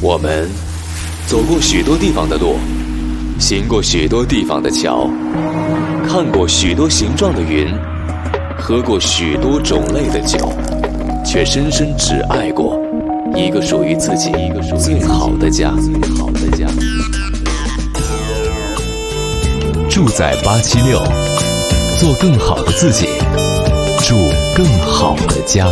我们走过许多地方的路，行过许多地方的桥，看过许多形状的云，喝过许多种类的酒，却深深只爱过一个属于自己最好的家。住在876，做更好的自己，住更好的家。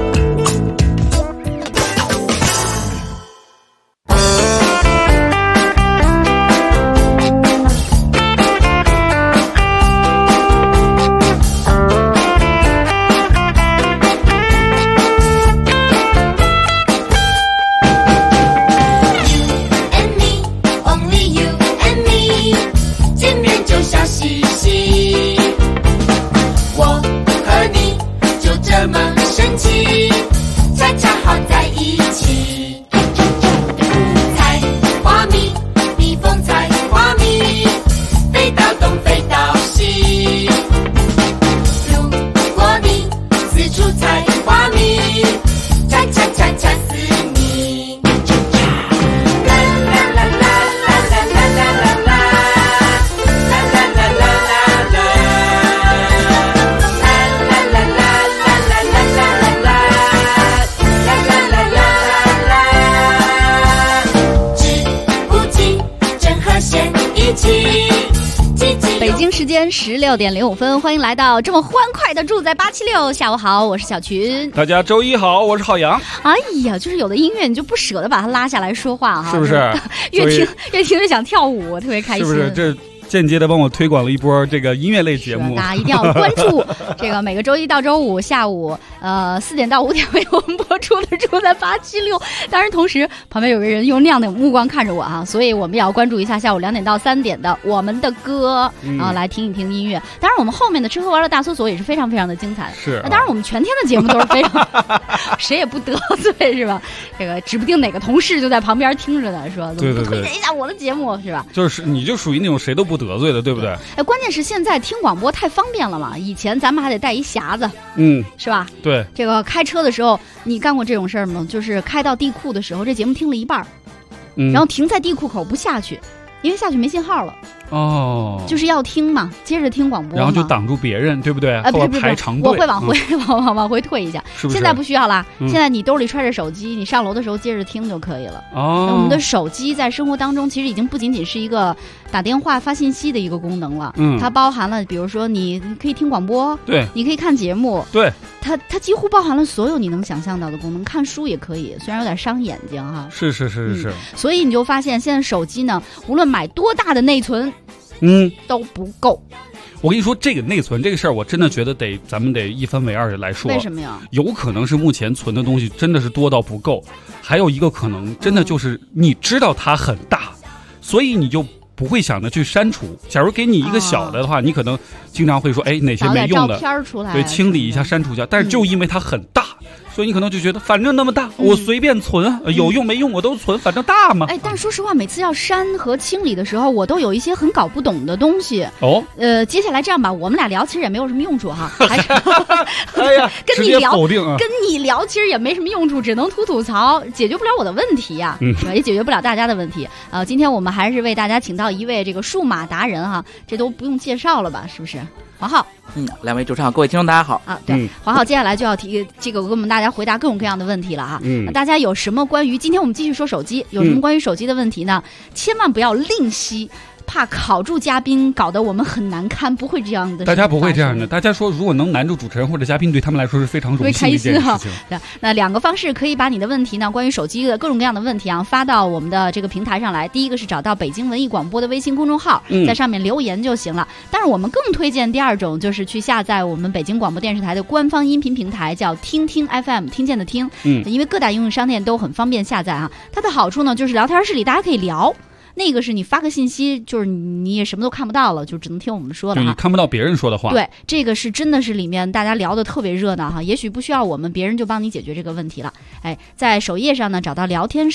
16:05，欢迎来到这么欢快的住在876。下午好，我是小群。 大家周一好，我是浩洋。 哎呀，就是有的音乐你就不舍得把它拉下来说话哈， 是不是？ 越听越想跳舞，我特别开心。 是不是？这间接的帮我推广了一波这个音乐类节目， 大家一定要关注这个每个周一到周五下午4点到5点为我们播出的住在876。当然同时旁边有个人用那样的目光看着我啊，所以我们也要关注一下下午2点到3点的我们的歌啊，来听一听音乐。当然我们后面的吃喝玩乐大搜索也是非常非常的精彩， 是当然我们全天的节目都是非常谁也不得罪是吧？这个指不定哪个同事就在旁边听着呢，说对推荐一下我的节目是吧？ 就是你就属于那种谁都不得罪的，对不对？ 哎，关键是现在听广播太方便了嘛，以前咱们还得带一匣子，是吧？ 对， 这个开车的时候，你干过这种事儿吗？就是开到地库的时候，这节目听了一半，然后停在地库口不下去，因为下去没信号了。 哦， 就是要听嘛，接着听广播嘛， 然后就挡住别人，对不对？后边排长队， 我会往回退一下， 是不是？ 现在不需要啦，现在你兜里揣着手机，你上楼的时候接着听就可以了。 哦， 我们的手机在生活当中其实已经不仅仅是一个打电话发信息的一个功能了，它包含了比如说你可以听广播， 对， 你可以看节目， 对， 它几乎包含了所有你能想象到的功能，看书也可以，虽然有点伤眼睛哈。 是， 所以你就发现现在手机呢，无论买多大的内存，都不够。 我跟你说，这个内存这个事儿，我真的觉得咱们得一分为二的来说。 为什么呀？ 有可能是目前存的东西真的是多到不够，还有一个可能真的就是你知道它很大，所以你就不会想着去删除。假如给你一个小的话，你可能经常会说，哎，哪些没用的， 照片出来， 对，清理一下，删除一下。但是就因为它很大。所以你可能就觉得反正那么大，我随便存，有用没用我都存，反正大嘛。 哎，但是说实话，每次要删和清理的时候，我都有一些很搞不懂的东西。 哦， 接下来这样吧，我们俩聊其实也没有什么用处哈，还是哎呀， 跟你聊， 跟你聊其实也没什么用处，只能吐槽，解决不了我的问题呀，也解决不了大家的问题。今天我们还是为大家请到一位这个数码达人哈，这都不用介绍了吧，是不是？黄浩， 两位主持人好，各位听众大家好啊。对，黄浩接下来就要提这个给我们大家回答各种各样的问题了哈。大家有什么关于今天我们继续说手机，有什么关于手机的问题呢？千万不要吝惜。怕考住嘉宾搞得我们很难堪，不会这样的。 大家不会这样的，大家说如果能难住主持人或者嘉宾，对他们来说是非常荣幸的一件事情。 那2个方式可以把你的问题呢，关于手机的各种各样的问题啊，发到我们的这个平台上来。第一个是找到北京文艺广播的微信公众号，在上面留言就行了。但是我们更推荐第2种，就是去下载我们北京广播电视台的官方音频平台，叫听听 FM， 听见的听。因为各大应用商店都很方便下载啊。它的好处呢，就是聊天室里大家可以聊。那个是你发个信息，就是你也什么都看不到了，就只能听我们说的哈。 你看不到别人说的话。 对，这个是真的是里面大家聊得特别热闹哈，也许不需要我们，别人就帮你解决这个问题了。哎，在首页上呢找到聊天室，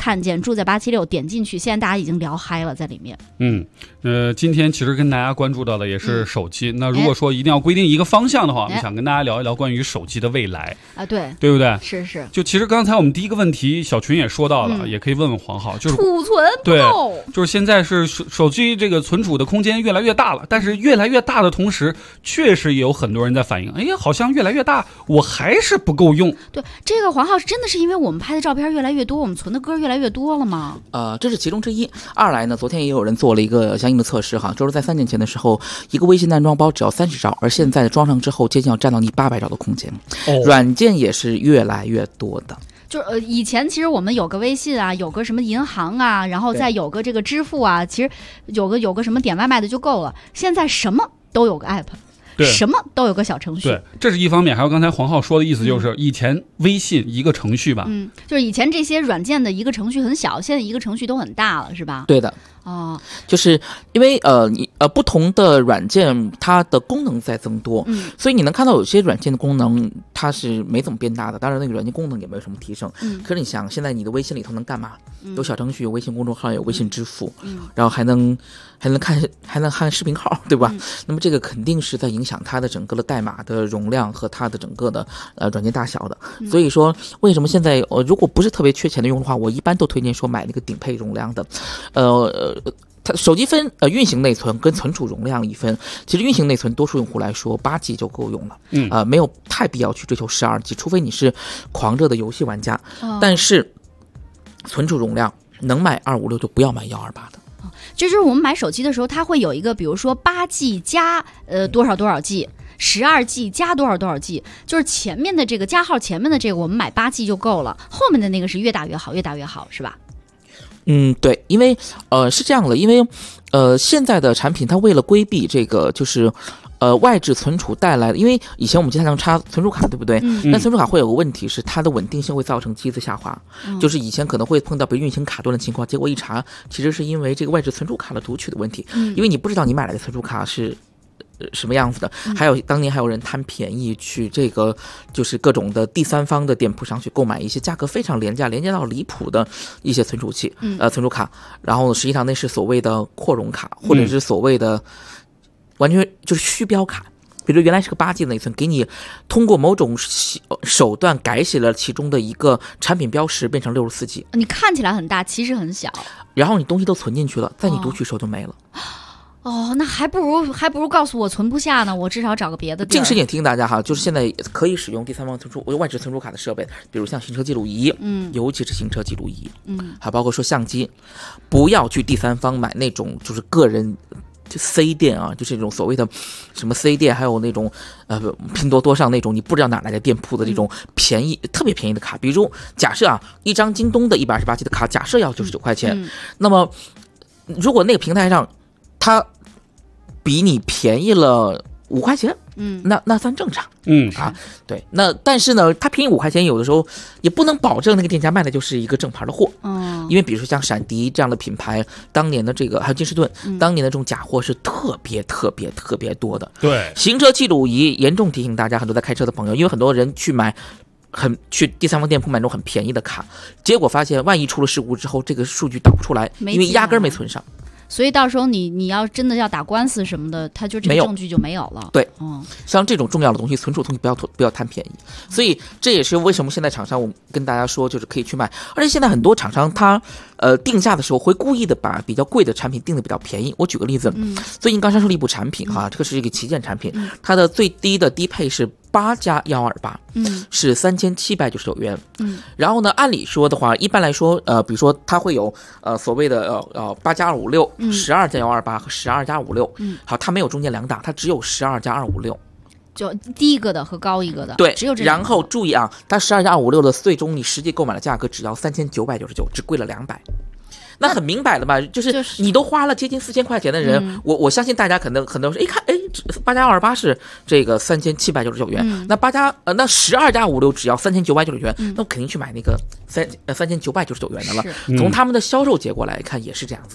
看见住在876，点进去，现在大家已经聊嗨了在里面。 今天其实跟大家关注到的也是手机。那如果说一定要规定一个方向的话，我们想跟大家聊一聊关于手机的未来啊，对不对？ 是。 就其实刚才我们第一个问题，小群也说到了，也可以问问黄浩，就是储存不够， 就是现在是手机这个存储的空间越来越大了，但是越来越大的同时，确实也有很多人在反映，哎呀，好像越来越大，我还是不够用。 对，这个黄浩真的是因为我们拍的照片越来越多，我们存的歌越来越多了吗？ 这是其中之一。二来呢，昨天也有人做了一个相应的测试哈，就是在3年前的时候，一个微信安装包只要30兆，而现在装上之后，接近要占到你800兆的空间。软件也是越来越多的。 就是以前其实我们有个微信啊，有个什么银行啊，然后再有个这个支付啊，其实有个什么点外卖的就够了。现在什么都有个 app。什么都有个小程序， 对，这是一方面。还有刚才黄浩说的意思，就是以前微信一个程序吧， 就是以前这些软件的一个程序很小，现在一个程序都很大了，是吧？ 对的。就是因为不同的软件它的功能在增多，所以你能看到有些软件的功能它是没怎么变大的，当然那个软件功能也没有什么提升。可是你想，现在你的微信里头能干嘛？有小程序，有微信公众号，有微信支付，然后还能看视频号，对吧？那么这个肯定是在影响它的整个的代码的容量和它的整个的软件大小的。所以说，为什么现在如果不是特别缺钱的用的话，我一般都推荐说买那个顶配容量的，它手机分运行内存跟存储容量一分，其实运行内存多数用户来说8G 就够用了，没有太必要去追求12G，除非你是狂热的游戏玩家，但是存储容量能买256就不要买128的。 就是我们买手机的时候，它会有一个，比如说8G 加多少多少 G。12G 加多少多少 G， 就是前面的这个加号前面的这个我们买8G 就够了，后面的那个是越大越好，越大越好，是吧？ 对，因为是这样的，因为现在的产品它为了规避这个就是外置存储带来的，因为以前我们经常插存储卡，对不对？但存储卡会有个问题是它的稳定性会造成机子下滑，就是以前可能会碰到被运行卡顿的情况，结果一查其实是因为这个外置存储卡的读取的问题，因为你不知道你买来的存储卡是什么样子的，还有当年还有人贪便宜去这个就是各种的第三方的店铺上去购买一些价格非常廉价到离谱的一些存储器，存储卡，然后实际上那是所谓的扩容卡，或者是所谓的完全就是虚标卡。比如原来是个8G 的内存，给你通过某种手段改写了其中的一个产品标识，变成64G， 你看起来很大，其实很小， 然后你东西都存进去了，在你读取时候就没了。 那还不如告诉我存不下呢，我至少找个别的地儿。 这个事情提醒大家哈，就是现在可以使用第三方存储外置存储卡的设备，比如像行车记录仪，尤其是行车记录仪，还包括说相机，不要去第三方买那种就是个人就 C 店啊，就是这种所谓的什么 C 店，还有那种拼多多上那种你不知道哪来的店铺的这种便宜特别便宜的卡，比如假设一张京东的128G 的卡，假设要99块钱，那么如果那个平台上它比你便宜了5块钱，那算正常，对，那但是呢，它便宜5块钱，有的时候也不能保证那个店家卖的就是一个正牌的货，因为比如说像闪迪这样的品牌，当年的这个还有金士顿，当年的这种假货是特别多的。 对， 行车记录仪严重提醒大家，很多在开车的朋友，因为很多人去第三方店铺买那种很便宜的卡，结果发现万一出了事故之后，这个数据导不出来，因为压根没存上。 所以到时候你要真的要打官司什么的，它就这个证据就没有了。 对，像这种重要的东西，存储东西不要贪便宜。所以这也是为什么现在厂商我们跟大家说，就是可以去买。而且现在很多厂商他定价的时候会故意的把比较贵的产品定的比较便宜。我举个例子，最近刚上市了一部产品这个是一个旗舰产品，它的最低的低配是8加128，是3799元。然后呢，按理说的话，一般来说，比如说它会有所谓的8加256、12加128和12加56。好，它没有中间两档，它只有12加256。 就低一个的和高一个的， 对， 只有这。 然后注意它12加256的最终你实际购买的价格只要3999，只贵了200。那很明摆了吧，就是你都花了接近4000块钱的人，我相信大家可能很多人说，看8加228是这个3799元，那那12加556只要3999元，那我肯定去买那个3999元的了。从他们的销售结果来看也是这样子的。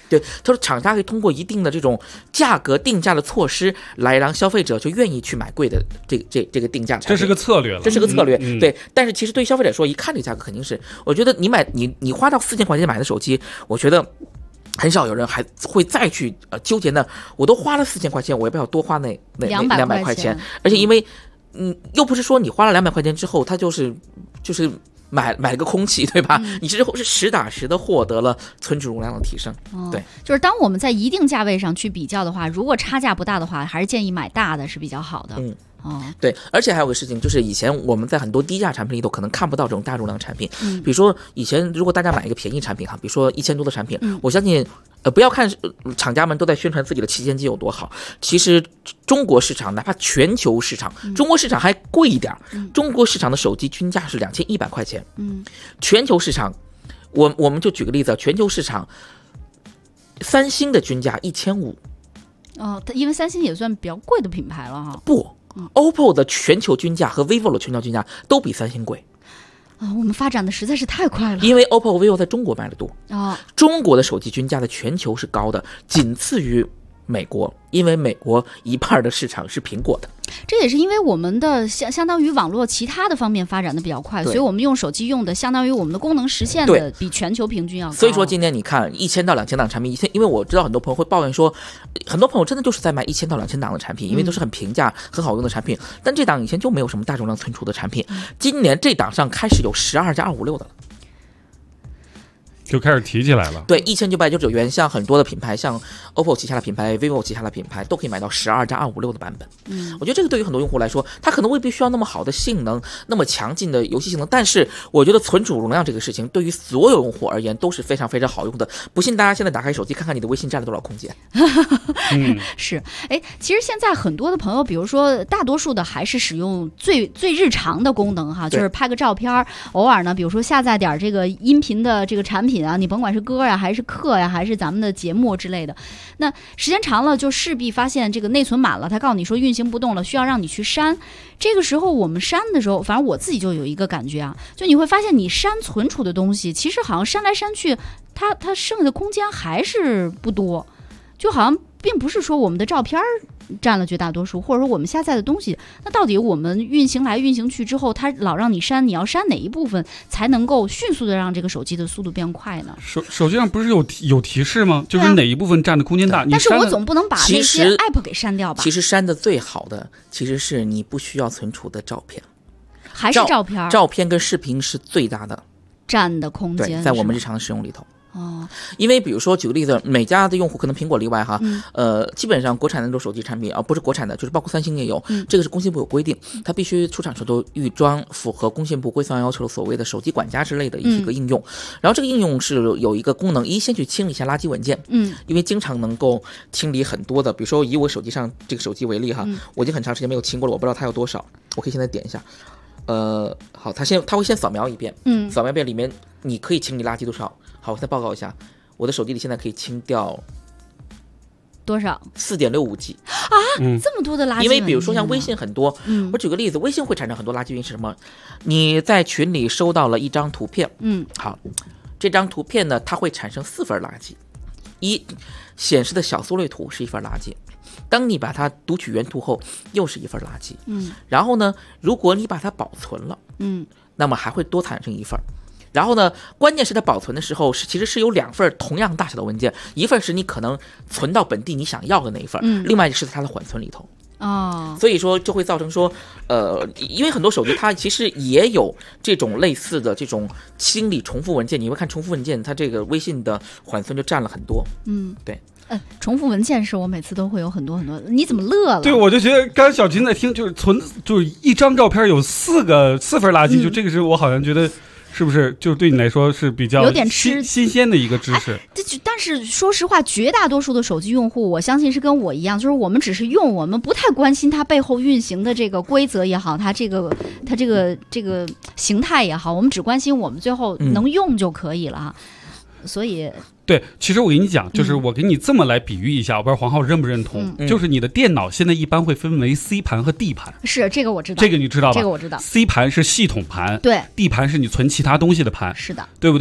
对，他说厂家可以通过一定的这种价格定价的措施来让消费者就愿意去买贵的这个定价产品， 这是个策略了， 这是个策略，对。但是其实对消费者说，一看这价格肯定是，我觉得你花到4000块钱买的手机，我觉得很少有人还会再去纠结呢。我都花了4000块钱，我要不要多花那200块钱？而且因为又不是说你花了200块钱之后，它就是买了个空气，对吧？你之后是实打实的获得了存储容量的提升。对， 就是当我们在一定价位上去比较的话，如果差价不大的话，还是建议买大的是比较好的。 对，而且还有个事情，就是以前我们在很多低价产品里头可能看不到这种大容量产品。比如说以前如果大家买一个便宜产品哈，比如说1000多的产品，我相信不要看厂家们都在宣传自己的旗舰机有多好，其实中国市场哪怕全球市场，中国市场还贵一点，中国市场的手机均价是2100块钱。全球市场，我们就举个例子，全球市场三星的均价1500。 因为三星也算比较贵的品牌了哈。 不，OPPO 的全球均价和 vivo 的全球均价都比三星贵。 我们发展的实在是太快了。 因为 OPPO、vivo 在中国卖的多。中国的手机均价在全球是高的，仅次于美国，因为美国一半的市场是苹果的。 这也是因为我们的相当于网络其他的方面发展的比较快，所以我们用手机用的相当于我们的功能实现的比全球平均要高。 所以说今天你看1000到2000档产品，因为我知道很多朋友会抱怨说，很多朋友真的就是在买1000到2000档的产品，因为都是很平价、很好用的产品。但这档以前就没有什么大容量存储的产品，今年这档上开始有12+256的了。 就开始提起来了。 对，1999元，像很多的品牌，像 OPPO 旗下的品牌、vivo 旗下的品牌，都可以买到12+256的版本。我觉得这个对于很多用户来说，它可能未必需要那么好的性能、那么强劲的游戏性能，但是我觉得存储容量这个事情，对于所有用户而言都是非常非常好用的。不信大家现在打开手机看看你的微信占了多少空间。 是，其实现在很多的朋友，比如说大多数的还是使用最日常的功能哈，就是拍个照片，偶尔呢，比如说下载点这个音频的这个产品啊，你甭管是歌呀，还是课呀，还是咱们的节目之类的，那时间长了就势必发现这个内存满了，他告诉你说运行不动了，需要让你去删。这个时候我们删的时候，反正我自己就有一个感觉啊，就你会发现你删存储的东西，其实好像删来删去，它剩下的空间还是不多，就好像并不是说我们的照片占了绝大多数，或者说我们下载的东西，那到底我们运行来运行去之后，它老让你删，你要删哪一部分才能够迅速的让这个手机的速度变快呢？ 手机上不是有提示吗？就是哪一部分占的空间大。 但是我总不能把那些 app 给删掉吧？ 其实删的最好的其实是你不需要存储的照片， 还是照片？ 照片跟视频是最大的占的空间， 对，在我们日常使用里头。因为比如说举个例子，每家的用户可能苹果例外哈，基本上国产的那种手机产品不是国产的，就是包括三星也有，这个是工信部有规定，它必须出厂时都预装符合工信部规范要求的所谓的手机管家之类的一个应用。然后这个应用是有一个功能，先去清理一下垃圾文件，因为经常能够清理很多的，比如说以我手机上这个手机为例哈，我已经很长时间没有清过了，我不知道它有多少，我可以现在点一下。好，它会先扫描一遍，扫描一遍里面你可以清理垃圾多少。好，我再报告一下，我的手机里现在可以清掉多少 ？4.65G 啊，这么多的垃圾。 因为比如说像微信很多，我举个例子，微信会产生很多垃圾，是什么？你在群里收到了一张图片，好，这张图片呢，它会产生4份垃圾，显示的小缩略图是1份垃圾。当你把它读取原图后，又是1份垃圾。然后呢，如果你把它保存了，那么还会多产生1份。然后呢，关键是它保存的时候其实是有2份同样大小的文件，一份是你可能存到本地你想要的那一份，另外是它的缓存里头。所以说就会造成说，因为很多手机它其实也有这种类似的这种清理重复文件，你会看重复文件，它这个微信的缓存就占了很多。对。 重复文件是我每次都会有很多很多，你怎么乐了？ 对，我就觉得刚才小琴在听，就是一张照片有4份垃圾，就这个是我好像觉得。是不是就对你来说是比较有点新鲜的一个知识？ 但是说实话，绝大多数的手机用户，我相信是跟我一样，就是我们只是用，我们不太关心它背后运行的这个规则也好，它这个形态也好，我们只关心我们最后能用就可以了。所以对，其实我跟你讲，就是我给你这么来比喻一下，我不知道黄浩认不认同，就是你的电脑现在一般会分为 C 盘和 D 盘。 是，这个我知道， 这个你知道吧？ 这个我知道。 C 盘是系统盘， 对 ，D 盘是你存其他东西的盘， 是的， 对不对？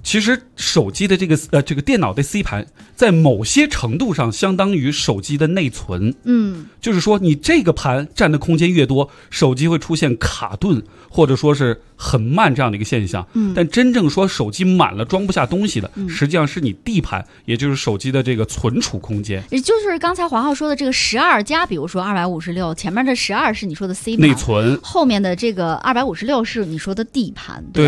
其实手机的这个电脑的 C 盘，在某些程度上相当于手机的内存。就是说你这个盘占的空间越多，手机会出现卡顿或者说是很慢这样的一个现象。但真正说手机满了装不下东西的，实际上是你 D 盘，也就是手机的这个存储空间。 也就是刚才黄浩说的这个12加，比如说256，前面的12是你说的 C 盘内存， 后面的这个256是你说的 D 盘。 对。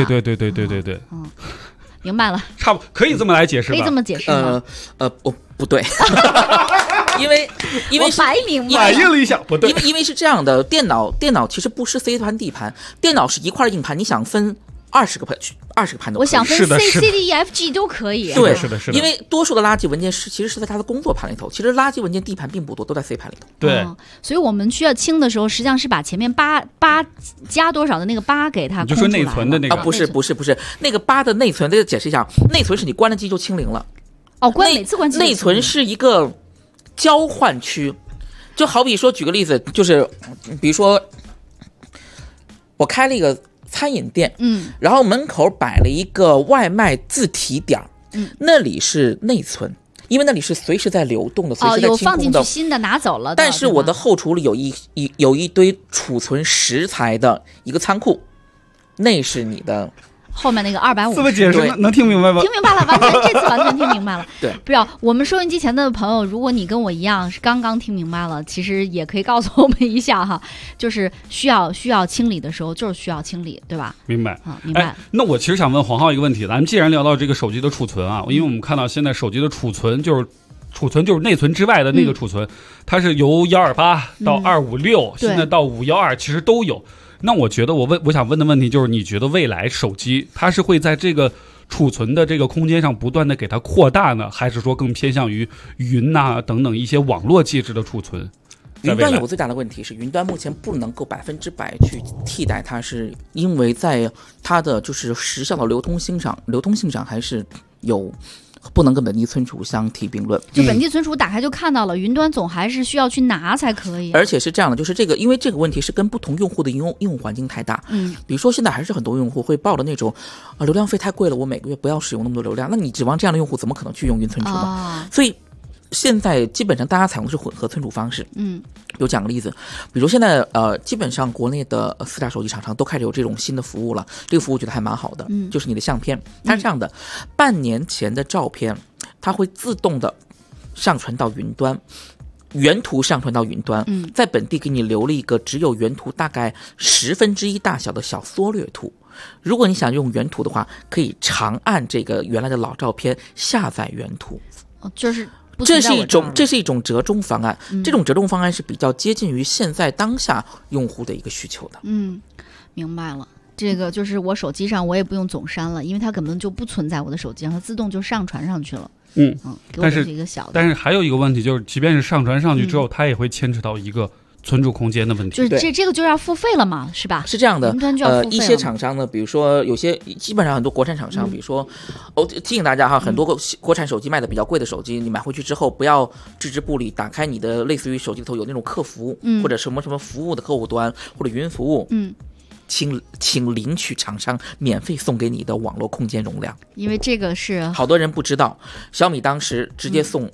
明白了， 差不可以这么来解释吧？ 可以这么解释吗？ 不对，因为我白明白反应了一下，不对， 因为是这样的，电脑其实不是 C 盘 D 盘，电脑是一块硬盘，你想分20个盘都可以， 我想分是的 C、D、E、F、G 都可以。 对， 是的。 因为多数的垃圾文件其实是在它的工作盘里头，其实垃圾文件 D 盘并不多，都在 C 盘里头。 对， 所以我们需要清的时候，实际上是把前面8加多少的那个8给它空出来了。 你就说内存的那个不是，那个8的内存，这个解释一下，内存是你关了机就清零了。 每次关机内存是一个交换区，就好比说，举个例子，就是比如说我开了一个餐饮店，然后门口摆了一个外卖自提点，那里是内存，因为那里是随时在流动的，随时在清空的， 有放进去新的拿走了的。 但是我的后厨里有一堆储存食材的一个仓库，那是你的。 后面那个250， 这么解释能听明白吗？ 听明白了，这次完全听明白了。 对， 不要我们收音机前的朋友，如果你跟我一样是刚刚听明白了，其实也可以告诉我们一下哈，就是需要清理的时候，就是需要清理，对吧？ 明白啊，明白。 那我其实想问黄浩一个问题，咱们既然聊到这个手机的储存啊，因为我们看到现在手机的储存就是内存之外的那个储存，它是由128到256，现在到512，其实都有。那我觉得我想问的问题就是，你觉得未来手机它是会在这个储存的这个空间上不断的给它扩大呢，还是说更偏向于云等等一些网络介质的储存？ 云端有个最大的问题是，云端目前不能够100%去替代它，是因为在它的就是时效的流通性上还是有不能跟本地存储相提并论。 就本地存储打开就看到了，云端总还是需要去拿才可以。 而且是这样的，就是因为这个问题是跟不同用户的应用环境太大。比如说现在还是很多用户会抱的那种流量费太贵了，我每个月不要使用那么多流量，那你指望这样的用户怎么可能去用云存储呢？所以现在基本上大家采用的是混合存储方式。有讲个例子，比如现在基本上国内的4大手机厂商都开始有这种新的服务了，这个服务我觉得还蛮好的。就是你的相片，它是这样的，半年前的照片它会自动的上传到云端，原图上传到云端，在本地给你留了一个只有原图大概1/10大小的小缩略图。如果你想用原图的话，可以长按这个原来的老照片下载原图。这是一种折中方案，这种折中方案是比较接近于现在当下用户的一个需求的。 明白了。这个就是我手机上我也不用总删了，因为它根本就不存在我的手机上，它自动就上传上去了。给我一个小的。 但是还有一个问题就是，即便是上传上去之后，它也会牵扯到一个存储空间的问题。 就是这个就要付费了嘛，是吧？ 是这样的， 云端就要付费了。 一些厂商呢，比如说有些基本上很多国产厂商，比如说提醒大家哈，很多国产手机卖的比较贵的手机，你买回去之后不要置之不理，打开你的类似于手机里头有那种客服，或者什么服务的客户端或者云服务，请领取厂商免费送给你的网络空间容量， 因为这个是好多人不知道，小米当时直接送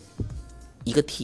1个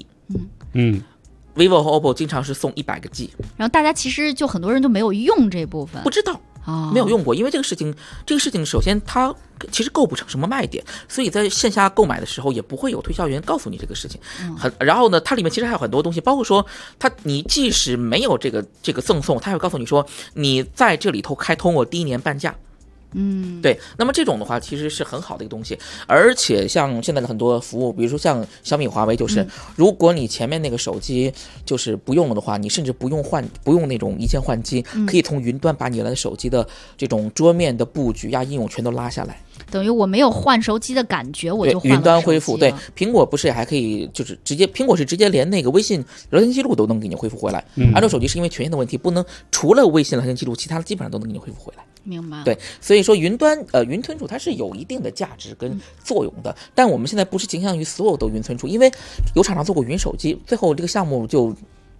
T，vivo 和 OPPO 经常是送100个 G， 然后大家其实就很多人就没有用这部分， 不知道。没有用过，因为这个事情首先它其实构不成什么卖点，所以在线下购买的时候也不会有推销员告诉你这个事情。然后呢，它里面其实还有很多东西，包括说你即使没有这个赠送，它会告诉你说你在这里头开通我第1年半价。对，那么这种的话其实是很好的一个东西，而且像现在的很多服务，比如说像小米、华为，就是如果你前面那个手机就是不用了的话，你甚至不用那种一键换机，可以从云端把你原来的手机的这种桌面的布局应用全都拉下来， 等于我没有换手机的感觉，我就换了手机了。 云端恢复。对，苹果不是还可以就是苹果是直接连那个微信聊天记录都能给你恢复回来，安卓手机是因为权限的问题，不能除了微信聊天记录，其他的基本上都能给你恢复回来。 明白。 对，所以说云端云存储它是有一定的价值跟作用的，但我们现在不是倾向于所有的云存储，因为有厂商做过云手机，最后这个项目就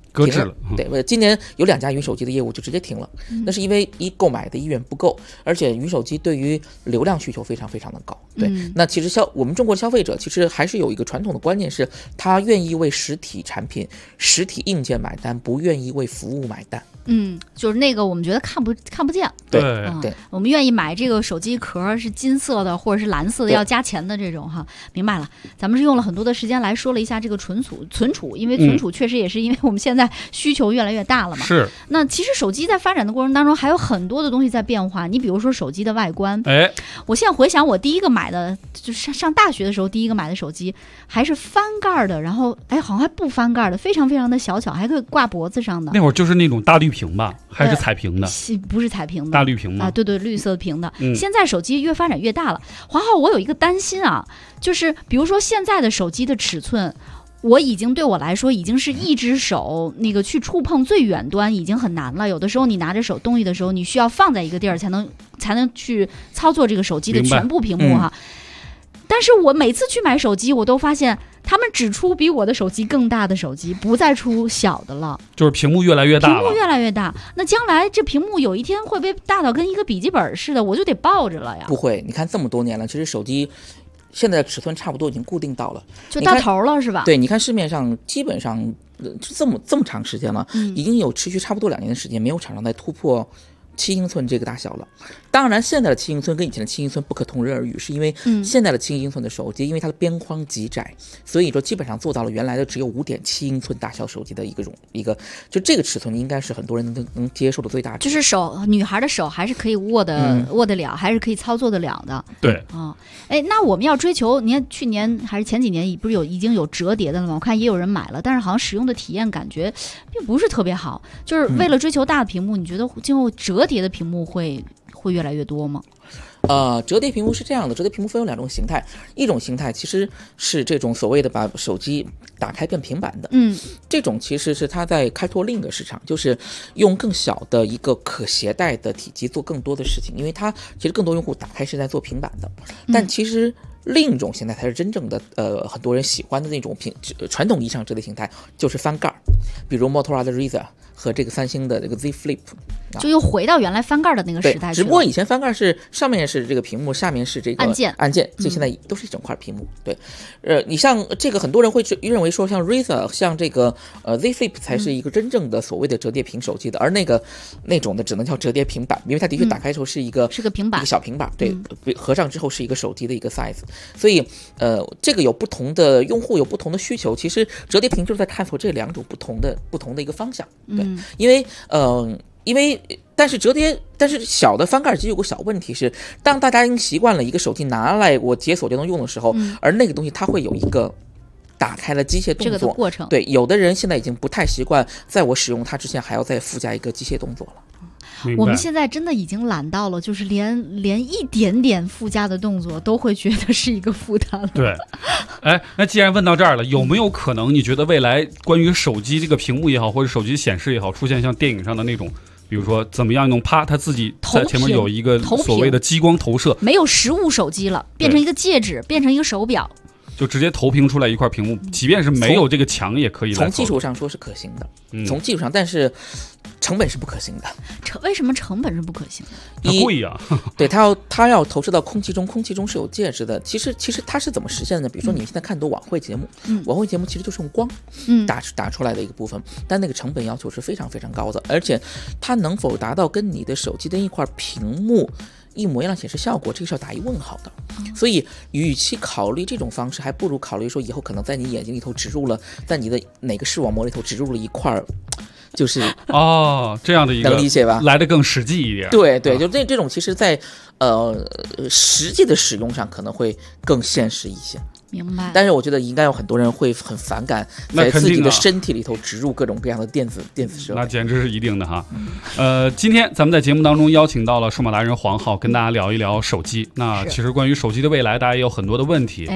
搁置了。 对，今年有2家云手机的业务就直接停了，那是因为购买的意愿不够，而且云手机对于流量需求非常非常的高。对，那其实我们中国的消费者其实还是有一个传统的观念，是他愿意为实体产品、实体硬件买单，不愿意为服务买单。 就是那个我们觉得看不见。 对， 我们愿意买这个手机壳是金色的或者是蓝色的要加钱的这种哈，明白了。咱们是用了很多的时间来说了一下这个存储，因为存储确实也是因为我们现在需求越来越大了嘛。 是。 那其实手机在发展的过程当中还有很多的东西在变化，你比如说手机的外观。我现在回想我第一个买的就是上大学的时候第一个买的手机还是翻盖的，然后好像还不翻盖的，非常非常的小巧，还可以挂脖子上的。 那会儿就是那种大绿屏吧，还是彩屏的？ 不是彩屏的， 大绿屏吗？ 对，绿色屏的。现在手机越发展越大了。华浩，我有一个担心啊，就是比如说现在的手机的尺寸，对我来说已经是一只手那个去触碰最远端已经很难了。有的时候你拿着手东西的时候，你需要放在一个地儿才能去操作这个手机的全部屏幕哈。但是我每次去买手机，我都发现他们只出比我的手机更大的手机，不再出小的了， 就是屏幕越来越大了。 屏幕越来越大，那将来这屏幕有一天会被大到跟一个笔记本似的，我就得抱着了呀。 不会，你看这么多年了，其实手机现在的尺寸差不多已经固定到了， 就到头了是吧？ 对，你看市面上基本上这么长时间了，已经有持续差不多2年的时间，没有厂商在突破7英寸这个大小了。当然现在的7英寸跟以前的7英寸不可同日而语，是因为现在的7英寸的手机因为它的边框极窄，所以说基本上做到了原来的只有5.7英寸大小手机的一个就这个尺寸应该是很多人能接受的最大值， 就是女孩的手还是可以握得了，还是可以操作得了的。 对， 那我们要追求，你看去年还是前几年不是已经有折叠的了吗？我看也有人买了，但是好像使用的体验感觉并不是特别好。就是为了追求大的屏幕，你觉得今后折叠的屏幕会越来越多吗？ 折叠屏幕是这样的，折叠屏幕分有2种形态，一种形态其实是这种所谓的把手机打开变平板的，这种其实是它在开拓另一个市场，就是用更小的一个可携带的体积做更多的事情，因为它其实更多用户打开是在做平板的，但其实另一种形态才是真正的很多人喜欢的那种传统意义上折叠形态，就是翻盖，比如 Motorola 的 Razr 和这个三星的这个 Z Flip， 就又回到原来翻盖的那个时代去了。 只不过以前翻盖是上面是这个屏幕，下面是这个按键，这现在都是一整块屏幕。对，你像这个很多人会认为说像 Razr 像这个Z Flip 才是一个真正的所谓的折叠屏手机的，而那种的只能叫折叠平板，因为它的确打开之后是一个平板， 一个小平板，对，合上之后是一个手机的一个 size， 所以这个有不同的用户有不同的需求，其实折叠屏就是在探索这2种不同的一个方向，对，因为但是小的翻盖机有个小问题是，当大家已经习惯了一个手机拿来我解锁就能用的时候，而那个东西它会有一个打开了机械动作， 这个的过程， 对，有的人现在已经不太习惯在我使用它之前还要再附加一个机械动作了。 我们现在真的已经懒到了，就是连一点点附加的动作都会觉得是一个负担了。 对，那既然问到这儿了，有没有可能你觉得未来关于手机这个屏幕也好，或者手机显示也好，出现像电影上的那种，比如说怎么样用它自己在前面有一个所谓的激光投射， 没有实物手机了，变成一个戒指，变成一个手表， 就直接投屏出来一块屏幕，即便是没有这个墙也可以来。 从技术上说是可行的，从技术上，但是成本是不可行的。 为什么成本是不可行的？ 它贵呀。 对，它要投射到空气中，空气中是有介质的。其实它是怎么实现的？比如说你现在看很多晚会节目，晚会节目其实就是用光打出来的一个部分，但那个成本要求是非常非常高的，而且它能否达到跟你的手机的一块屏幕一模一样的显示效果，这个是要打一问号的。所以与其考虑这种方式，还不如考虑说以后可能在你眼睛里头植入了，在你的哪个视网膜里头植入了一块，就是这样的一个， 能理解吧？ 来得更实际一点。 对，就这种其实在实际的使用上可能会更现实一些。 明白。 但是我觉得应该有很多人会很反感在自己的身体里头植入各种各样的电子设备， 那简直是一定的哈。今天咱们在节目当中邀请到了数码达人黄浩，跟大家聊一聊手机。那其实关于手机的未来，大家也有很多的问题。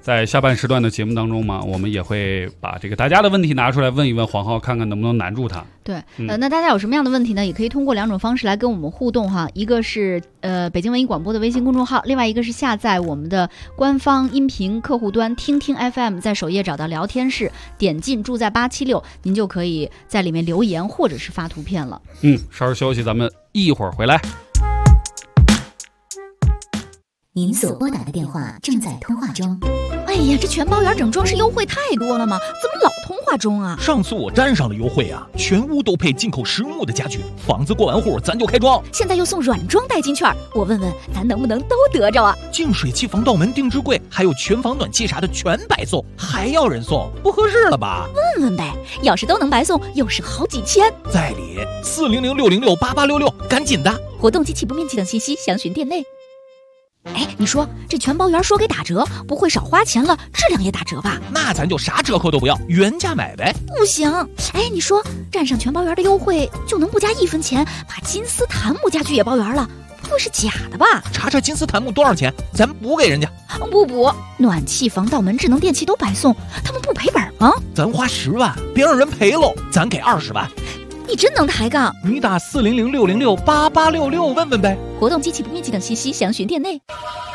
在下半时段的节目当中嘛，我们也会把这个大家的问题拿出来问一问黄浩，看看能不能难住他。 对，那大家有什么样的问题呢？也可以通过2种方式来跟我们互动哈，一个是北京文艺广播的微信公众号，另外一个是下载我们的官方音频客户端听听 FM， 在首页找到聊天室，点进住在876，您就可以在里面留言或者是发图片了。 稍事休息，咱们一会儿回来。 您所拨打的电话正在通话中。 哎呀，这全包圆整装饰优惠太多了吗？怎么老通话中啊？ 上次我沾上了优惠啊，全屋都配进口实木的家具，房子过完户咱就开装。 现在又送软装代金券，我问问咱能不能都得着啊？ 净水器、防盗门、定制柜，还有全房暖气啥的全白送，还要人送，不合适了吧？ 问问呗，要是都能白送，又是好几千。 在理，400-606-8866，赶紧的！ 活动及起步面积等信息详询店内。哎，你说这全包圆说给打折，不会少花钱了，质量也打折吧？ 那咱就啥折扣都不要，原价买呗。 不行，哎，你说占上全包圆的优惠，就能不加1分钱把金丝檀木家具也包圆了，不会是假的吧？ 查查金丝檀木多少钱，咱补给人家。 不补，暖气、防盗门、智能电器都白送，他们不赔本吗？ 咱花10万，别让人赔喽，咱给20万。 你真能抬杠！ 你打400-606-8866问问呗。 活动及起步面积等信息详询店内。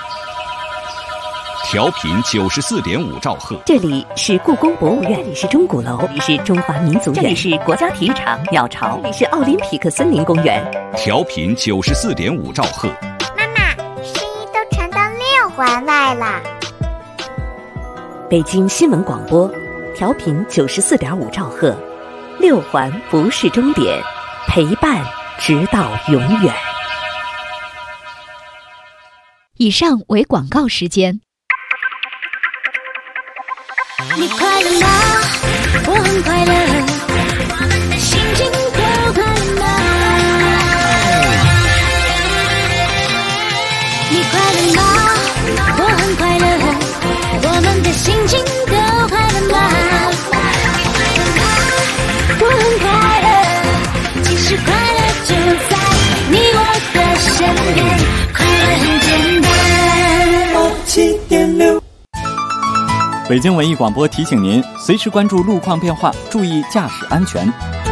调频94.5兆赫， 这里是故宫博物院，这里是钟鼓楼，这里是中华民族园，这里是国家体育场鸟巢，这里是奥林匹克森林公园。 调频94.5兆赫。 妈妈，声音都传到6环外了。 北京新闻广播，调频94.5兆赫，6环不是终点，陪伴直到永远。 以上为广告时间。 你快乐吗？我很快乐，心情都快乐吗？你快乐吗？我很快乐，我们的心情都快乐吗？我很快乐，其实快乐就在你我的身边，快乐很简单。7.6 北京文艺广播提醒您，随时关注路况变化，注意驾驶安全。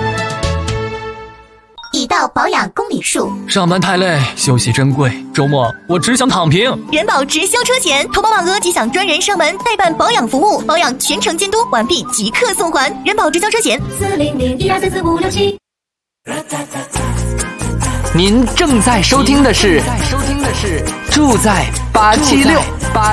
已到保养公里数， 上班太累，休息珍贵，周末我只想躺平。 人保直销车险，投保满额即享专人上门代办保养服务，保养全程监督，完毕即刻送还。人保直销车险 400-12344567。 您正在收听的是住在876。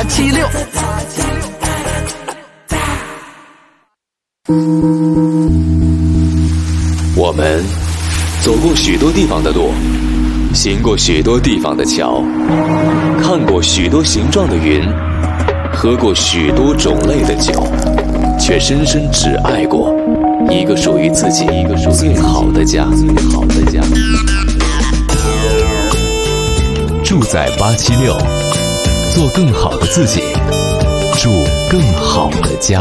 我们走过许多地方的路，行过许多地方的桥，看过许多形状的云，喝过许多种类的酒，却深深只爱过一个属于自己最好的家。 住在876，做更好的自己，住更好的家。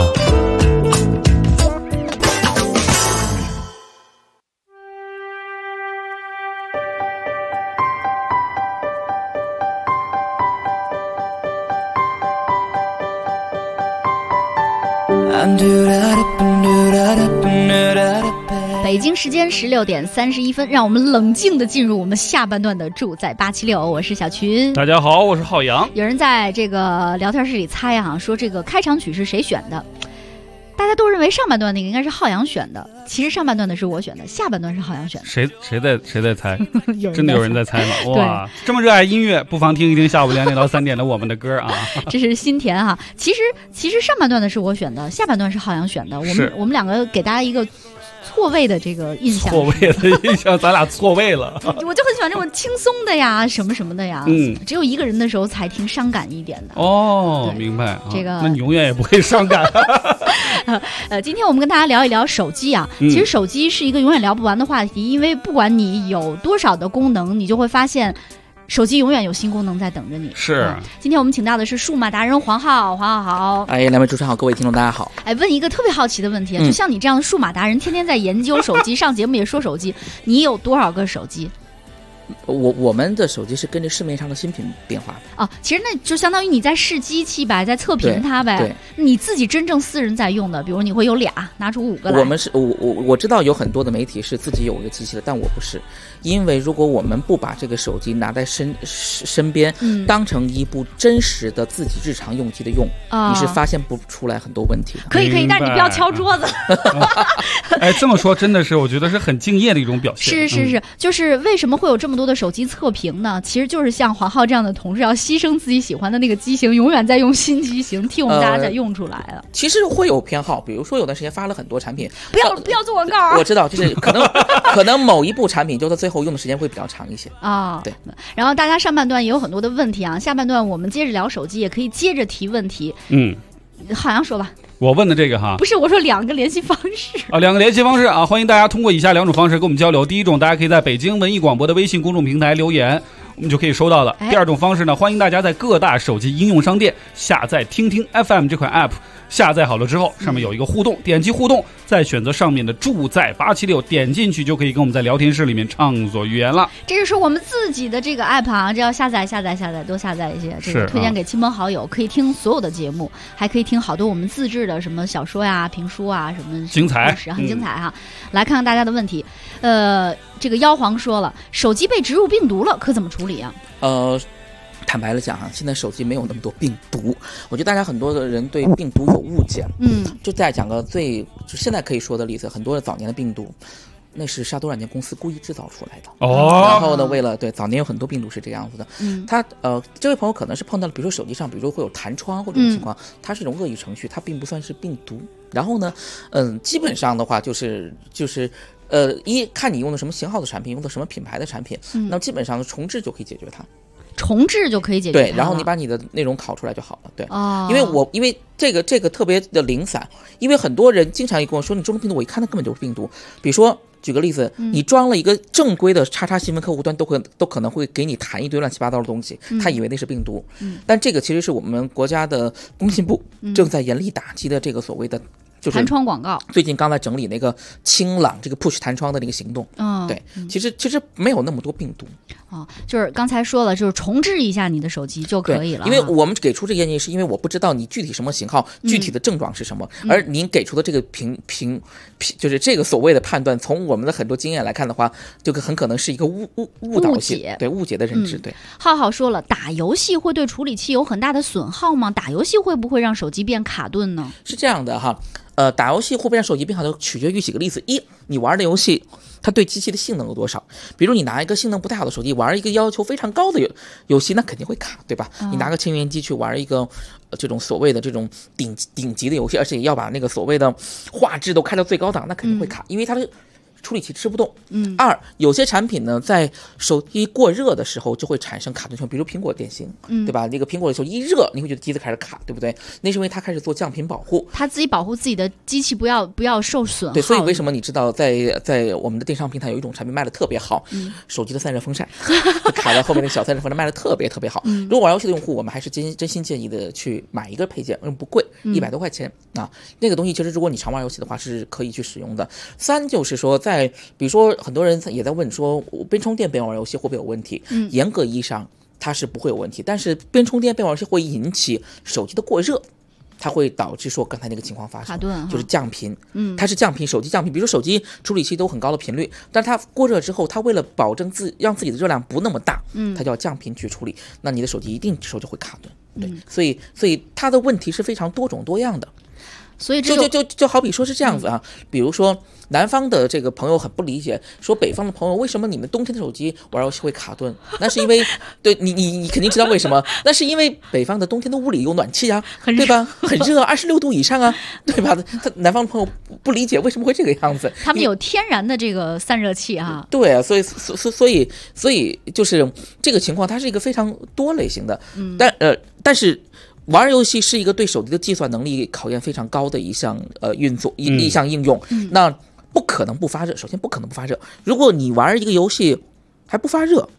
北京时间16点31分，让我们冷静地进入我们下半段的住在876。我是小群， 大家好，我是浩洋。 有人在这个聊天室里猜啊，说这个开场曲是谁选的？大家都认为上半段那个应该是浩洋选的，其实上半段的是我选的，下半段是浩洋选的。 谁在猜？ 真的有人在猜吗？哇，这么热爱音乐，不妨听一听下午2点到3点的我们的歌啊。 这是心田哈。其实上半段的是我选的，下半段是浩洋选的。我们两个给大家一个错位的这个印象， 错位的印象，咱俩错位了。 我就很喜欢这种轻松的呀，什么什么的呀。只有一个人的时候才听伤感一点的。 哦，明白。 这个那你永远也不会伤感。 今天我们跟大家聊一聊手机啊。其实手机是一个永远聊不完的话题，因为不管你有多少的功能，你就会发现手机永远有新功能在等着你。 是。 今天我们请到的是数码达人黄浩，黄浩好。 哎，两位主持人好，各位听众大家好。 哎，问一个特别好奇的问题，就像你这样的数码达人，天天在研究手机，上节目也说手机，你有多少个手机？ 我们的手机是跟着市面上的新品变化的啊，其实那就相当于你在试机器呗，在测评它呗。 对， 你自己真正私人在用的，比如你会有俩，拿出5个来。 我知道有很多的媒体是自己有一个机器的，但我不是，因为如果我们不把这个手机拿在身边，当成一部真实的自己日常用机的用，你是发现不出来很多问题的。 可以，但是你不要敲桌子。 哎，这么说真的是，我觉得是很敬业的一种表现。 是，就是为什么会有这么多的手机测评呢？其实就是像黄浩这样的同事，要牺牲自己喜欢的那个机型，永远在用新机型，替我们大家在用出来了。 其实会有偏好，比如说有段时间发了很多产品， 不要做广告啊！ 我知道，就是可能某一部产品就到最后用的时间会比较长一些啊。 对。 然后大家上半段也有很多的问题啊，下半段我们接着聊手机，也可以接着提问题。好像说吧。 我问的这个哈， 不是我说2个联系方式啊，2个联系方式啊，欢迎大家通过以下2种方式跟我们交流。第一种，大家可以在北京文艺广播的微信公众平台留言，我们就可以收到了。第2种方式呢，欢迎大家在各大手机应用商店下载听听 FM 这款 app， 下载好了之后，上面有一个互动，点击互动，再选择上面的住在876，点进去就可以跟我们在聊天室里面畅所欲言了。 这就是我们自己的这个 app 啊，这要下载，多下载一些，这个推荐给亲朋好友，可以听所有的节目，还可以听好多我们自制的什么小说呀、评书啊，什么精彩， 很精彩哈。来看看大家的问题，这个妖皇说了，手机被植入病毒了，可怎么处理啊？ 坦白了讲啊，现在手机没有那么多病毒，我觉得大家很多的人对病毒有误解。就再讲个就现在可以说的例子，很多的早年的病毒，那是杀毒软件公司故意制造出来的。然后呢，为了早年有很多病毒是这样子的。他这位朋友可能是碰到了，比如说手机上，比如说会有弹窗或者这种情况，它是一种恶意程序，它并不算是病毒。然后呢，基本上的话就是看你用的什么型号的产品，用的什么品牌的产品，那基本上重置就可以解决它。 重置就可以解决它， 对，然后你把你的内容拷出来就好了。对，因为这个特别的零散，因为很多人经常跟我说你中了病毒，我一看它根本就是病毒。比如说举个例子，你装了一个正规的叉新闻客户端，都可能会给你弹一堆乱七八糟的东西，他以为那是病毒。但这个其实是我们国家的工信部正在严厉打击的这个所谓的就是弹窗广告。 最近刚在整理那个清朗这个 push 弹窗的那个行动。对，其实没有那么多病毒。 就是刚才说了，就是重置一下你的手机就可以了。 因为我们给出这个建议，是因为我不知道你具体什么型号，具体的症状是什么，而您给出的这个就是这个所谓的判断，从我们的很多经验来看的话，就很可能是一个误导性，对误解的认知。对， 浩浩说了，打游戏会对处理器有很大的损耗吗？打游戏会不会让手机变卡顿呢？ 是这样的哈。打游戏会不会让手机变好，就取决于几个例子。你玩的游戏它对机器的性能有多少？比如你拿一个性能不太好的手机玩一个要求非常高的游戏，那肯定会卡，对吧？你拿个清源机去玩一个这种所谓的这种顶级的游戏，而且要把那个所谓的画质都开到最高档，那肯定会卡，因为它的处理器吃不动。2，有些产品呢，在手机过热的时候就会产生卡顿情况，比如苹果典型，对吧？那个苹果的时候一热，你会觉得机子开始卡，对不对？那是因为它开始做降频保护， 它自己保护自己的机器不要受损。 对，所以为什么你知道在我们的电商平台有一种产品卖的特别好，手机的散热风扇，卡在后面那个小散热风扇卖的特别好。如果玩游戏的用户，我们还是真心建议的去买一个配件，不贵，100多块钱啊。那个东西其实如果你常玩游戏的话是可以去使用的。3就是说比如说很多人也在问说边充电边玩游戏会不会有问题？严格意义上它是不会有问题，但是边充电边玩游戏会引起手机的过热，它会导致说刚才那个情况发生， 卡顿， 就是降频。它是降频，手机降频。比如说手机处理器都很高的频率，但是它过热之后，它为了保证让自己的热量不那么大，它就要降频去处理，那你的手机一定时候就会卡顿。对，所以它的问题是非常多种多样的。 所以就好比说是这样子啊，比如说南方的这个朋友很不理解，说北方的朋友为什么你们冬天的手机玩游戏会卡顿？那是因为对你肯定知道为什么，那是因为北方的冬天的屋里有暖气啊，对吧？很热26度以上啊，对吧？他南方的朋友不理解为什么会这个样子， 他们有天然的这个散热器啊。 对啊，所以就是这个情况，它是一个非常多类型的，但是。玩游戏是一个对手机的计算能力考验非常高的一项运作一项应用，那不可能不发热。首先不可能不发热，如果你玩一个游戏还不发热，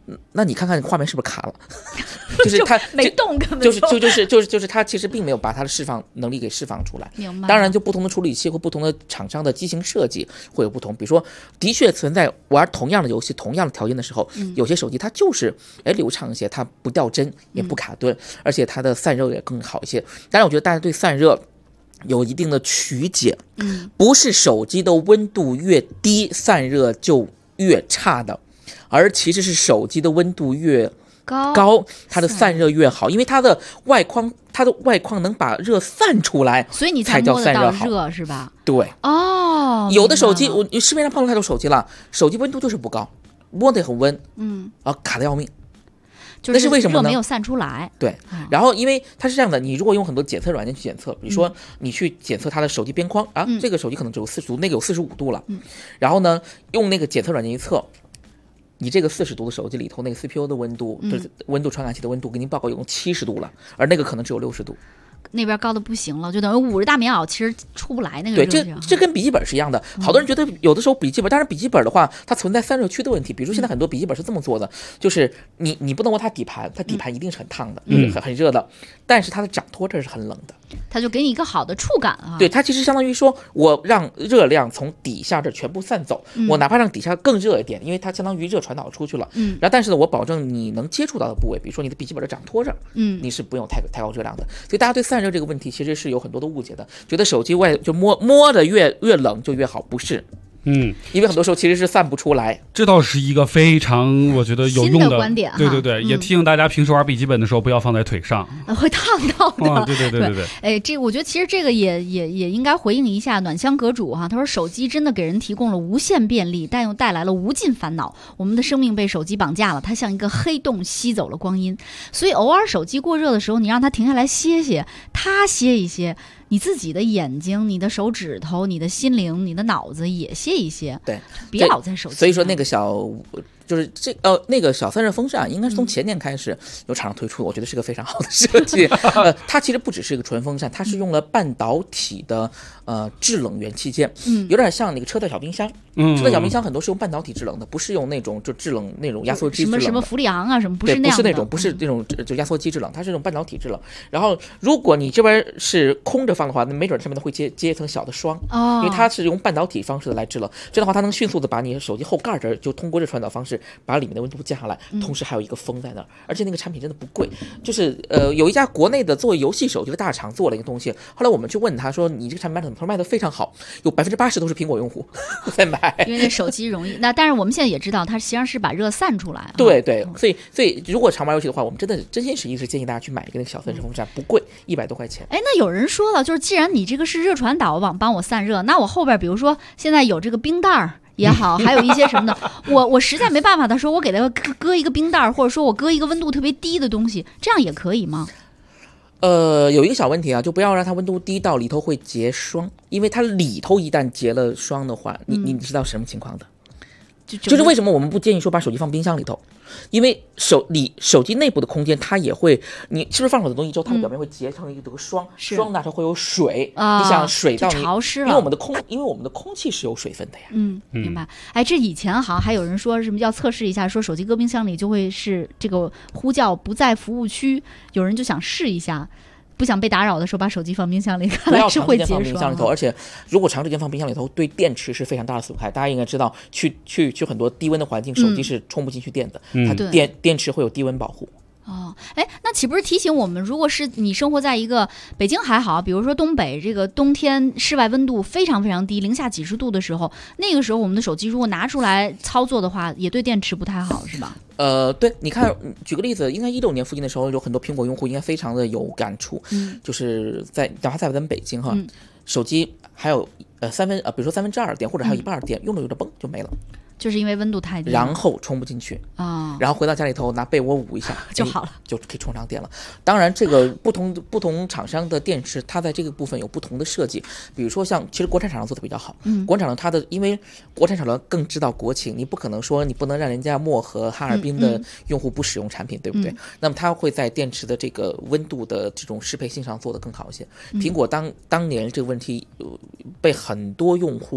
那你看看画面是不是卡了？就是它没动，根本就是它其实并没有把它的释放能力给释放出来。 明白。 当然，就不同的处理器或不同的厂商的机型设计会有不同。比如说，的确存在玩同样的游戏、同样的条件的时候，有些手机它就是流畅一些，它不掉帧也不卡顿，而且它的散热也更好一些。当然，我觉得大家对散热有一定的曲解，不是手机的温度越低散热就越差的，而其实是手机的温度越高，它的散热越好，因为它的外框能把热散出来， 所以你才摸得到热是吧？ 对。有的手机我市面上碰到太多手机了，手机温度就是不高，摸得很温，卡得要命。 就是那是为什么呢？ 热没有散出来。 对，然后因为它是这样的，你如果用很多检测软件去检测，比如说你去检测它的手机边框这个手机可能只有40度，那个有45度了，然后呢，用那个检测软件一测，你这个40度的手机里头那个 CPU 的温度，就是温度传感器的温度，给你报告有70度了，而那个可能只有60度。 那边高的不行了，就等于捂着大棉袄，其实出不来那个热。 对，这跟笔记本是一样的。好多人觉得有的时候笔记本，当然笔记本的话，它存在散热区的问题。比如说现在很多笔记本是这么做的，就是你不能摸它底盘，它底盘一定是很烫的，很热的，但是它的掌托这是很冷的。 它就给你一个好的触感啊。 对，它其实相当于说我让热量从底下这全部散走，我哪怕让底下更热一点，因为它相当于热传导出去了。然后但是呢，我保证你能接触到的部位，比如说你的笔记本的掌托这儿，你是不用太高热量的。所以大家对散热这个问题其实是有很多的误解的，觉得手机外就摸着越冷就越好，不是。因为很多时候其实是散不出来。 这倒是一个非常我觉得有用的观点。 对，也提醒大家平时玩笔记本的时候不要放在腿上， 会烫到的。 对。 哎，这我觉得其实这个也应该回应一下暖香阁主哈，他说手机真的给人提供了无限便利，但又带来了无尽烦恼。我们的生命被手机绑架了，它像一个黑洞吸走了光阴。所以偶尔手机过热的时候，你让它停下来歇歇，它歇一歇。你自己的眼睛、你的手指头、你的心灵、你的脑子也歇一歇， 对， 别老在手机。 所以说那个就是那个小散热风扇应该是从前年开始有厂商推出的，我觉得是个非常好的设计。它其实不只是一个纯风扇，它是用了半导体的制冷元器件，有点像那个车载小冰箱。车载小冰箱很多是用半导体制冷的，不是用那种就制冷那种压缩机制冷的。 什么氟利昂啊什么，不是那样的。 不是那种就压缩机制冷，它是用半导体制冷。然后如果你这边是空着放的话，那没准上面会接一层小的霜，因为它是用半导体方式来制冷。这样的话，它能迅速的把你手机后盖这儿就通过热传导方式把里面的温度降下来，同时还有一个风在那儿，而且那个产品真的不贵。就是有一家国内的作为游戏手机的大厂做了一个东西，后来我们去问他说你这个产品卖的怎么？他说卖的非常好，有80%都是苹果用户在买， 因为那手机容易。那但是我们现在也知道，它实际上是把热散出来。 对，所以如果常玩游戏的话，我们真心实意是建议大家去买一个那个小散热风扇，不贵，100多块钱。 哎，那有人说了，就是既然你这个是热传导帮我散热，那我后边比如说现在有这个冰袋儿也好，还有一些什么的，我实在没办法的时候，我给它搁一个冰袋，或者说我搁一个温度特别低的东西，这样也可以吗？ 有一个小问题啊，就不要让它温度低到里头会结霜，因为它里头一旦结了霜的话，你知道什么情况的？就是为什么我们不建议说把手机放冰箱里头，因为手机内部的空间它也会，你是不是放很多东西之后，它的表面会结成一个霜，霜那时候会有水，你想水到你潮湿了， 因为我们的空气是有水分的呀。 明白。哎，这以前好像还有人说什么要测试一下，说手机搁冰箱里就会是这个呼叫不在服务区，有人就想试一下。不想被打扰的时候，把手机放冰箱里，看来是会结霜。 不要长时间放冰箱里头，而且如果长时间放冰箱里头，对电池是非常大的损害。大家应该知道，去很多低温的环境，手机是充不进去电的，它电池会有低温保护。 哎，那岂不是提醒我们，如果是你生活在一个北京还好，比如说东北这个冬天室外温度非常非常低，零下几十度的时候，那个时候我们的手机如果拿出来操作的话，也对电池不太好，是吧？ 对，你看，举个例子，应该16年附近的时候，有很多苹果用户应该非常的有感触，就是哪怕在咱们北京哈，手机还有比如说2/3电或者还有1/2电，用着嘣就没了。 就是因为温度太低， 然后充不进去然后回到家里头拿被窝捂一下就好了， 就可以充上电了。当然，这个不同厂商的电池，它在这个部分有不同的设计。比如说其实国产厂商做的比较好，国产厂商因为国产厂商更知道国情，你不可能说你不能让人家漠河、哈尔滨的用户不使用产品，对不对？那么它会在电池的这个温度的这种适配性上做得更好一些。苹果当年这个问题被很多用户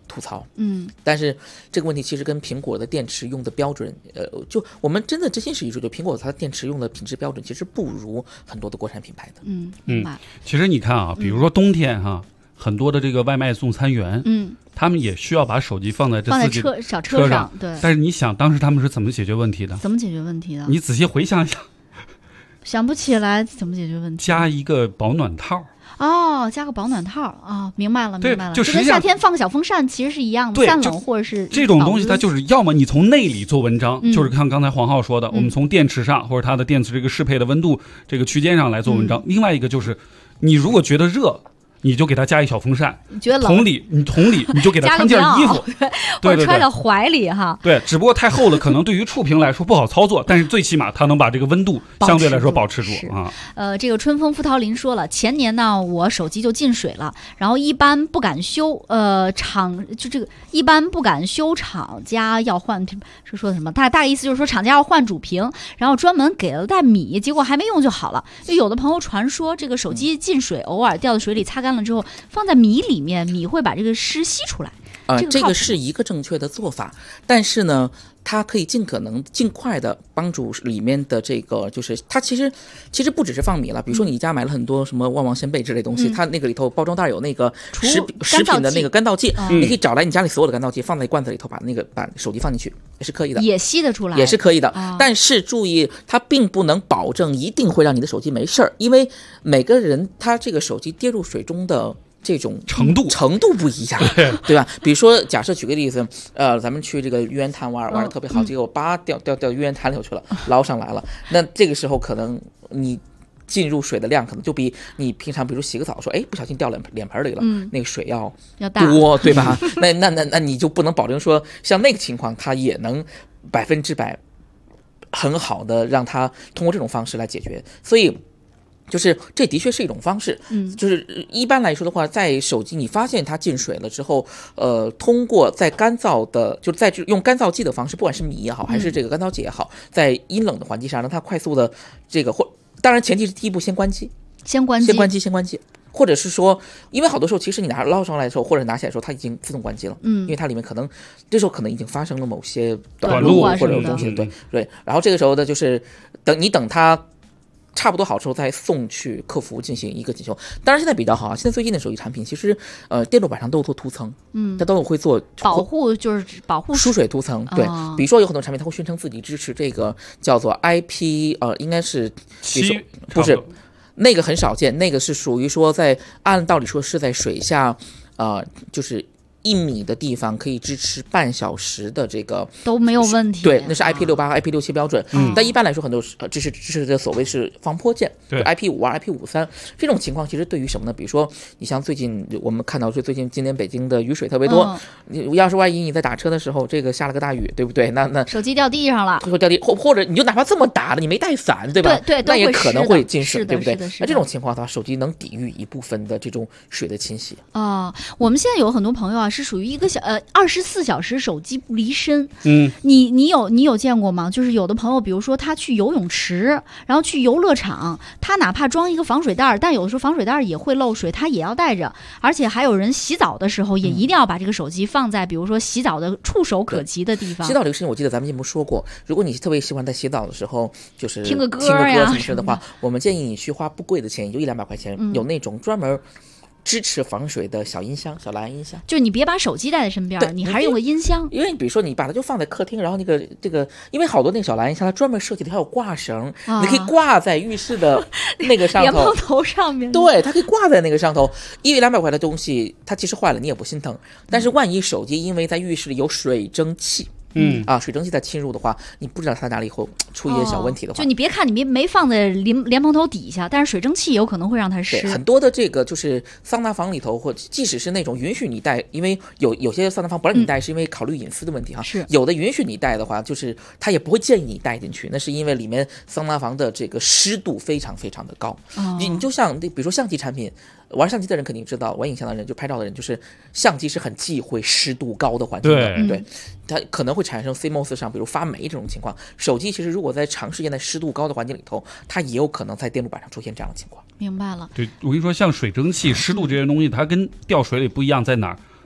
吐槽。但是这个问题其实跟苹果的电池用的标准，就我们真的真心实意说，就苹果它的电池用的品质标准其实不如很多的国产品牌的。 明白。 其实你看啊，比如说冬天哈，很多的这个外卖送餐员，他们也需要把手机放在小车上，对。 但是你想，当时他们是怎么解决问题的？ 怎么解决问题的？ 你仔细回想一想， 想不起来怎么解决问题。 加一个保暖套。 加个保暖套明白了， 对， 明白了。 就跟夏天放个小风扇其实是一样的，散冷或者是这种东西，它就是要么你从内里做文章，就是像刚才黄浩说的，我们从电池上或者它的电池这个适配的温度这个区间上来做文章。另外一个就是，你如果觉得热，你就给它加一小风扇， 觉得冷， 同理你就给它穿件衣服， 或者揣到怀里哈。 对，只不过太厚了，可能对于触屏来说不好操作，但是最起码它能把这个温度相对来说保持住啊。 这个春风付桃林说了，前年呢我手机就进水了，然后一般不敢修，一般不敢修，厂家要换，是说什么？大概意思就是说厂家要换主屏，然后专门给了袋米，结果还没用就好了。就有的朋友传说这个手机进水，偶尔掉到水里擦干了之后，放在米里面，米会把这个湿吸出来。 这个是一个正确的做法，但是呢，它可以尽可能尽快的帮助里面的这个，就是它其实不只是放米了，比如说你家买了很多什么旺旺仙贝之类东西，它那个里头包装袋有那个食品的那个干燥剂，你可以找来你家里所有的干燥剂放在罐子里头，把手机放进去也是可以的， 也吸得出来， 也是可以的。但是注意，它并不能保证一定会让你的手机没事儿，因为每个人他这个手机跌入水中的这种程度不一样，对吧？比如说，假设举个例子，咱们去这个玉渊潭玩的特别好，结果掉玉渊潭里头去了，捞上来了。那这个时候可能你进入水的量可能就比你平常比如洗个澡说，不小心掉脸盆里了，那个水要多，对吧？那你就不能保证说像那个情况，它也能100%很好的让它通过这种方式来解决，所以。就是这的确是一种方式，就是一般来说的话，在手机你发现它进水了之后，通过在干燥的，就在用干燥剂的方式，不管是米也好，还是这个干燥剂也好，在阴冷的环境下，让它快速的这个当然前提是第一步先关机，或者是说，因为好多时候其实你捞上来的时候，或者拿起来的时候，它已经自动关机了，因为它里面这时候可能已经发生了某些短路或者有东西，对，然后这个时候呢，就是等它。差不多好之后再送去客服进行一个检修。当然现在比较好啊，现在最近的手机产品其实电路板上都有做涂层，它都有会做保护，就是保护疏水涂层。对，比如说有很多产品它会宣称自己支持这个叫做 IP， 应该是不是那个很少见，那个是属于说按道理说是在水下就是1米的地方可以支持半小时的这个都没有问题。 对，那是 IP68、IP67 标准。但一般来说，很多支持的所谓是防泼溅，对 IP52、IP53这种情况，其实对于什么呢？比如说，你像最近我们看到最近今年北京的雨水特别多，你要是万一你在打车的时候，这个下了个大雨，对不对？那手机掉地上了， 会掉地，或者你就哪怕这么打了，你没带伞，对吧？ 对， 那也可能会进水，对不对？ 那这种情况的话，手机能抵御一部分的这种水的侵袭。 我们现在有很多朋友啊。是属于一个24小时手机不离身。你有见过吗？就是有的朋友，比如说他去游泳池，然后去游乐场，他哪怕装一个防水袋，但有的时候防水袋也会漏水，他也要带着。而且还有人洗澡的时候也一定要把这个手机放在比如说洗澡的触手可及的地方。 洗澡这个事情我记得咱们节目说过，如果你特别喜欢在洗澡的时候就是听个歌什么的话，我们建议你去花不贵的钱，也就100-200块钱，有那种专门支持防水的小音箱，小蓝牙音箱， 就你别把手机带在身边，你还是用个音箱。 因为比如说你把它就放在客厅，然后这个，因为好多那个小蓝牙音箱它专门设计的，它有挂绳，你可以挂在浴室的那个上头， 莲蓬头上面。 对，它可以挂在那个上头。100-200块的东西，它其实坏了你也不心疼，但是万一手机因为在浴室里有水蒸气。水蒸气在侵入的话，你不知道它哪里会出一些小问题的话， 就你别看你没放在莲蓬头底下，但是水蒸气有可能会让它湿。 很多的这个就是桑拿房里头，或即使是那种允许你带，因为有些桑拿房不让你带，是因为考虑隐私的问题哈。 是有的允许你带的话，就是他也不会建议你带进去，那是因为里面桑拿房的这个湿度非常非常的高。你就像比如说相机产品。玩相机的人肯定知道，玩影像的人就拍照的人，就是相机是很忌讳湿度高的环境的，对，它可能会产生 CMOS 上比如发霉这种情况。手机其实如果在长时间在湿度高的环境里头，它也有可能在电路板上出现这样的情况。 明白了。 对，我跟你说，像水蒸气、湿度这些东西，它跟掉水里不一样在哪儿？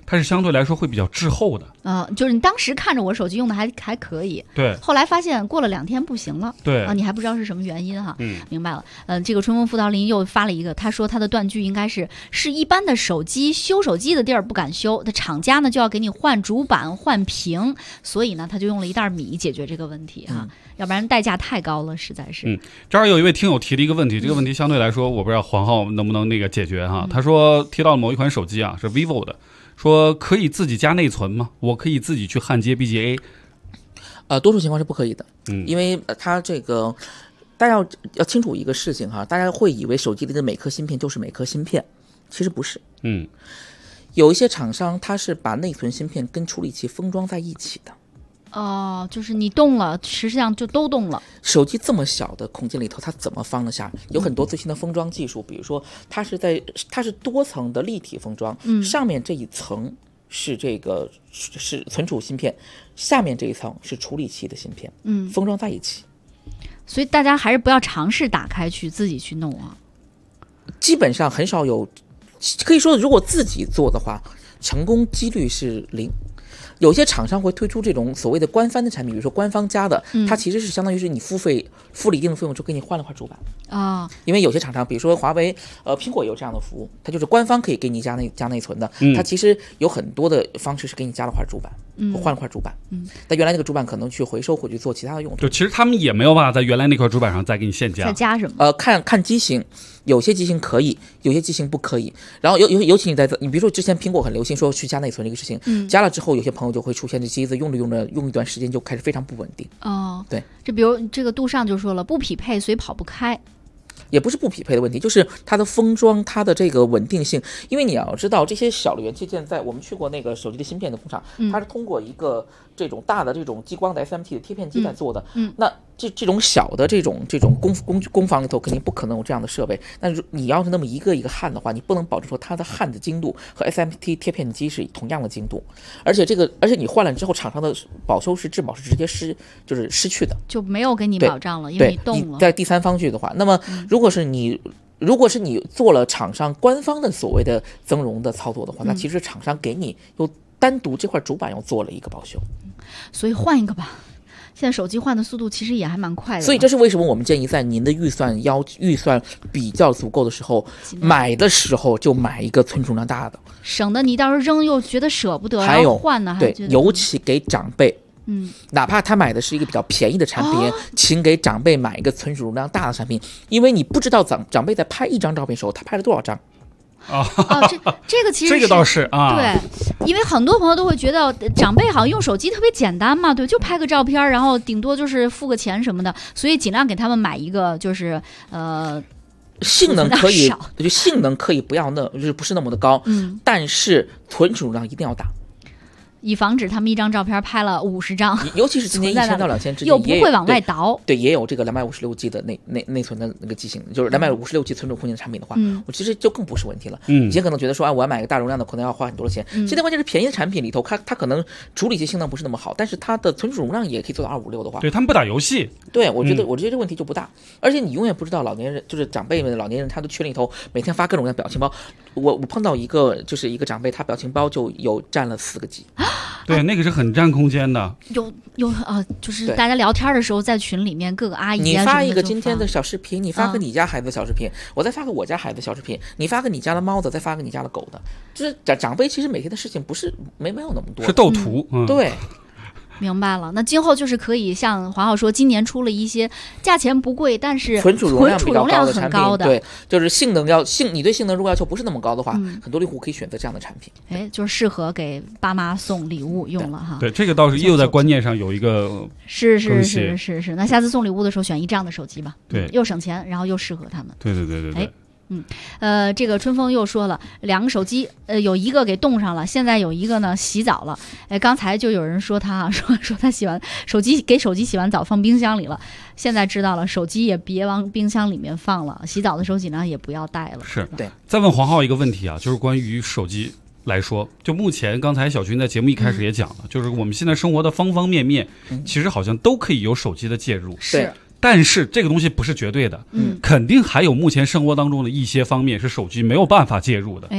它是相对来说会比较滞后的。 就是你当时看着我手机用的还可以， 对， 后来发现过了2天不行了， 对你还不知道是什么原因哈。明白了。这个春风辅导林又发了一个，他说他的断句应该是一般的手机修手机的地儿不敢修，的厂家呢就要给你换主板换屏，所以呢他就用了1袋米解决这个问题哈，要不然代价太高了，实在是。 这儿有一位听友提了一个问题，这个问题相对来说我不知道黄浩能不能那个解决哈。他说提到了某一款手机啊，是 vivo 的，说可以自己加内存吗？我可以自己去焊接 BGA。 多数情况是不可以的，因为它这个大家要清楚一个事情哈，大家会以为手机里的每颗芯片就是每颗芯片，其实不是。有一些厂商它是把内存芯片跟处理器封装在一起的。 就是你动了，实际上就都动了。 手机这么小的空间里头，它怎么放得下？有很多最新的封装技术，比如说它是多层的立体封装，上面这一层是是存储芯片，下面这一层是处理器的芯片，封装在一起。 所以大家还是不要尝试打开去自己去弄啊。 基本上很少有，可以说如果自己做的话，成功几率是0。有些厂商会推出这种所谓的官方的产品，比如说官方加的，它其实是相当于是你付了一定的费用就给你换了块主板因为有些厂商，比如说华为、苹果也有这样的服务，它就是官方可以给你加内存的，它其实有很多的方式是给你加了块主板，换了块主板，但原来那个主板可能去回收或去做其他的用途。 就其实他们也没有办法在原来那块主板上再给你现加。 再加什么？ 看机型。有些机型可以，有些机型不可以。然后尤其你比如说之前苹果很流行说去加内存这个事情，加了之后有些朋友就会出现这机子用一段时间就开始非常不稳定。对， 这比如这个杜尚就说了，不匹配所以跑不开。 也不是不匹配的问题，就是它的封装，它的这个稳定性。因为你要知道，这些小的元器件，在我们去过那个手机的芯片的工厂，它是通过一个这种大的这种激光的 SMT 的贴片机在做的。那这种小的这种工坊里头肯定不可能有这样的设备。那你要是那么一个一个焊的话，你不能保证说它的焊的精度和 SMT 贴片机是同样的精度。而且你换了之后，厂商的保修质保是直接失去的， 就没有给你保障了，因为你动了。 在第三方去的话，那么如果是你做了厂商官方的所谓的增容的操作的话，那其实厂商给你又单独这块主板又做了一个保修， 所以换一个吧。现在手机换的速度其实也还蛮快的， 所以这是为什么我们建议在您的预算比较足够的时候，买的时候就买一个存储量大的， 省得你到时候扔又觉得舍不得， 还有换呢， 对，尤其给长辈。哪怕他买的是一个比较便宜的产品，请给长辈买一个存储容量大的产品，因为你不知道长辈在拍一张照片的时候，他拍了多少张。 这个其实这个倒是啊， 对，因为很多朋友都会觉得长辈好像用手机特别简单嘛，对，就拍个照片，然后顶多就是付个钱什么的，所以尽量给他们买一个就是性能可以，就性能可以不要就是不是那么的高，但是存储容量一定要大。 以防止他们一张照片拍了50张， 尤其是今年1000到2000之间， 又不会往外倒。 对，也有这个256G 的内存的那个机型，就是256G 存储空间的产品的话，我其实就更不是问题了。以前可能觉得说，我要买个大容量的，可能要花很多的钱。现在关键是便宜的产品里头，它可能处理器性能不是那么好，但是它的存储容量也可以做到256的话， 对他们不打游戏， 对我觉得这个问题就不大。而且你永远不知道老年人，就是长辈们、老年人，他的群里头每天发各种各样的表情包。我碰到一个长辈，他表情包就有占了4个 G。 对，那个是很占空间的。 就是大家聊天的时候，在群里面各个阿姨你发一个今天的小视频，你发个你家孩子的小视频，我再发个我家孩子的小视频，你发个你家的猫的，再发个你家的狗的。就是长辈其实每天的事情不是没有那么多， 是斗图。 对。 明白了，那今后就是可以像华浩说，今年出了一些价钱不贵，但是存储容量比较高的很高的， 对，就是你对性能如果要求不是那么高的话，很多用户可以选择这样的产品。 就是适合给爸妈送礼物用了哈。 对，这个倒是又在观念上有一个是。那下次送礼物的时候选一这样的手机吧， 对， 又省钱，然后又适合他们。 对。 这个春风又说了，2个手机，有一个给冻上了，现在有一个呢洗澡了。刚才就有人说他说他给手机洗完澡放冰箱里了，现在知道了，手机也别往冰箱里面放了，洗澡的时候尽量也不要带了。 是， 对。 再问黄浩一个问题啊，就是关于手机来说，就目前刚才小军在节目一开始也讲了，就是我们现在生活的方方面面，其实好像都可以有手机的介入。 是。 但是这个东西不是绝对的，肯定还有目前生活当中的一些方面是手机没有办法介入的。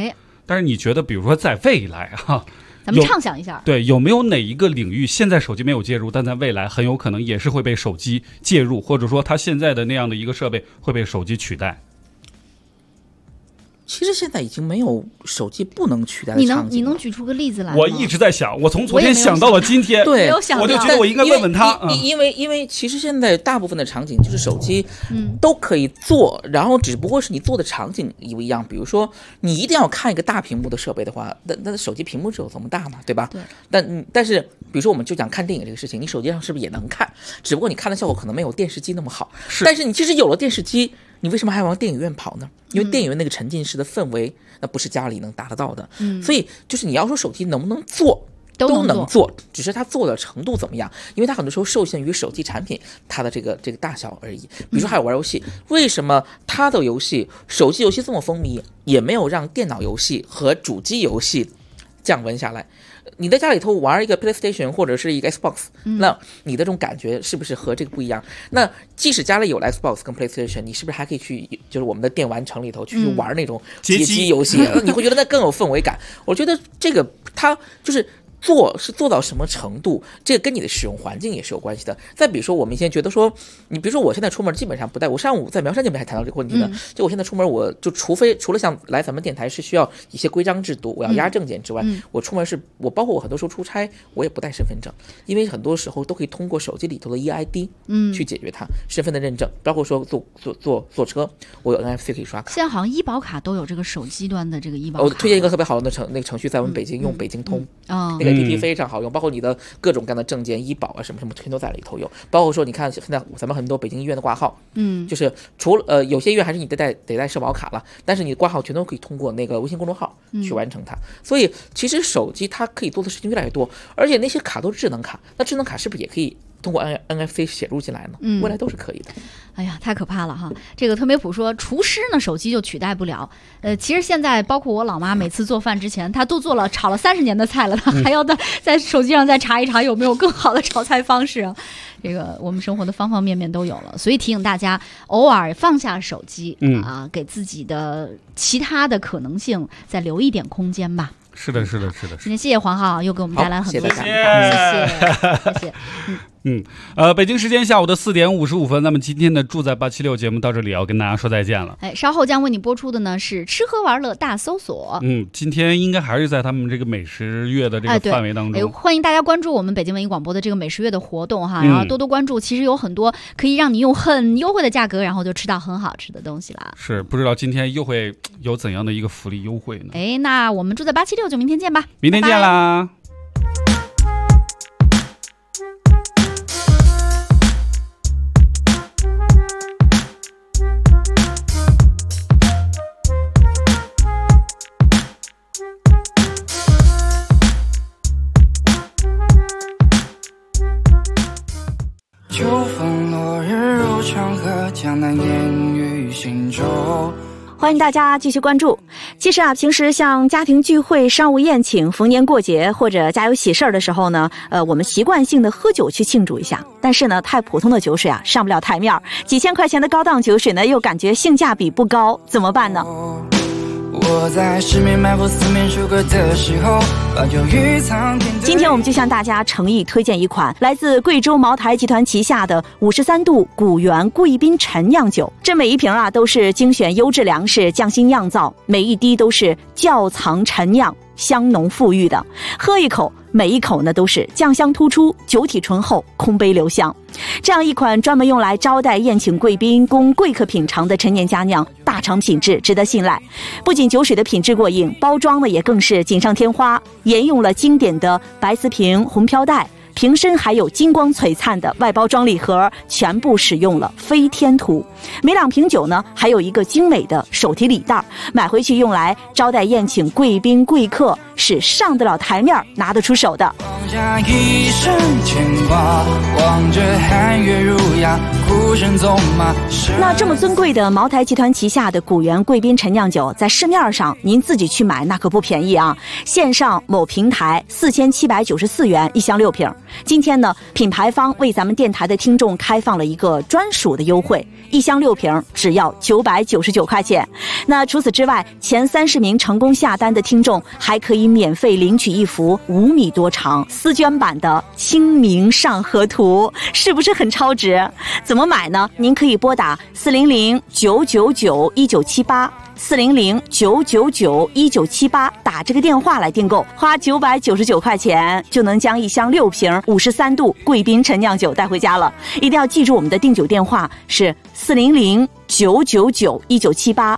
但是你觉得，比如说在未来哈， 咱们畅想一下， 对，有没有哪一个领域现在手机没有介入，但在未来很有可能也是会被手机介入，或者说它现在的那样的一个设备会被手机取代？ 其实现在已经没有手机不能取代的场景。 你能举出个例子来吗？ 我一直在想，我从昨天想到了今天， 对， 我就觉得我应该问问他。 因为其实现在大部分的场景就是手机都可以做，然后只不过是你做的场景不一样。比如说你一定要看一个大屏幕的设备的话，那手机屏幕只有这么大嘛，对吧？ 对。 但是比如说我们就讲看电影这个事情，你手机上是不是也能看？只不过你看的效果可能没有电视机那么好。但是你即使有了电视机，你为什么还往电影院跑呢？因为电影院那个沉浸式的氛围，那不是家里能达得到的。所以就是你要说手机能不能做，都能做，只是它做的程度怎么样。因为它很多时候受限于手机产品它的这个大小而已。比如说还有玩游戏，为什么它的游戏手机游戏这么风靡，也没有让电脑游戏和主机游戏降温下来？你在家里头玩一个 PlayStation 或者是一个 Xbox，那你的这种感觉是不是和这个不一样？那即使家里有了 Xbox 跟 PlayStation， 你是不是还可以去就是我们的电玩城里头去玩那种街机游戏？你会觉得那更有氛围感。我觉得这个它就是做到什么程度，这个跟你的使用环境也是有关系的。再比如说我们以前觉得说，你比如说我现在出门基本上不带，我上午在苗山这边还谈到这个问题呢。就我现在出门，我就除了像来咱们电台是需要一些规章制度，我要押证件之外，我出门我包括我很多时候出差，我也不带身份证，因为很多时候都可以通过手机里头的 EID 去解决它身份的认证，包括说坐车，我有 NFC 可以刷卡。 现在好像医保卡都有这个手机端的这个医保卡。 我推荐一个特别好的那个程序，在我们北京用北京通，那个 APP 非常好用，包括你的各种各样的证件、医保啊什么什么全都在里头有。包括说你看现在咱们很多北京医院的挂号，就是除了有些医院还是你得带社保卡了，但是你挂号全都可以通过那个微信公众号去完成它。所以其实手机它可以做的事情越来越多，而且那些卡都是智能卡，那智能卡是不是也可以通过 NFC 写入进来呢？未来都是可以的。 哎呀，太可怕了哈！这个特别普说，厨师呢手机就取代不了。其实现在包括我老妈每次做饭之前，她都炒了30年的菜了，她还要在手机上再查一查有没有更好的炒菜方式啊。这个我们生活的方方面面都有了，所以提醒大家偶尔放下手机，给自己的其他的可能性再留一点空间吧。 是的。今天谢谢黄浩又给我们带来很多想法， 谢谢。 北京时间下午的4点55分，那么今天的住在876节目到这里要跟大家说再见了。 稍后将为你播出的呢是吃喝玩乐大搜索。 今天应该还是在他们这个美食月的这个范围当中。 欢迎大家关注我们北京文艺广播的这个美食月的活动哈，然后多多关注，其实有很多可以让你用很优惠的价格，然后就吃到很好吃的东西啦。 是，不知道今天又会有怎样的一个福利优惠呢？ 那我们住在876就明天见吧。 明天见啦。 秋风落日入长河，江南烟雨行舟。 欢迎大家继续关注。其实平时像家庭聚会、商务宴请、逢年过节或者家有喜事儿的时候呢，我们习惯性的喝酒去庆祝一下。但是呢，太普通的酒水上不了台面，几千块钱的高档酒水呢，又感觉性价比不高，怎么办呢？ 我在十面埋伏四面楚歌的时候，把酒与苍天。 今天我们就向大家诚意推荐一款来自贵州茅台集团旗下的53度古原贵宾陈酿酒。这每一瓶都是精选优质粮食匠心酿造，每一滴都是窖藏陈酿，香浓馥郁的。喝一口，每一口呢都是酱香突出，酒体醇厚，空杯留香。这样一款专门用来招待宴请贵宾、供贵客品尝的陈年佳酿，大厂品质，值得信赖。不仅酒水的品质过硬，包装呢也更是锦上添花，沿用了经典的白瓷瓶、红飘带，瓶身还有金光璀璨的外包装礼盒，全部使用了飞天图。每2瓶酒呢还有一个精美的手提礼袋，买回去用来招待宴请贵宾贵客， 是上得了台面拿得出手的。 放下一生牵挂，望着汉月如牙，孤身走马。 那这么尊贵的茅台集团旗下的古源贵宾陈酿酒，在市面上您自己去买那可不便宜啊！线上某平台4794元1箱6瓶。今天呢，品牌方为咱们电台的听众开放了一个专属的优惠，1箱6瓶只要999块钱。那除此之外，前30名成功下单的听众还可以免费领取一幅5米多长丝绢版的《清明上河图》，是不是很超值？怎么买呢？您可以拨打400-999-1978。400-999-1978打这个电话来订购，花999块钱就能将1箱6瓶53度贵宾陈酿酒带回家了。一定要记住我们的订酒电话是400-999-1978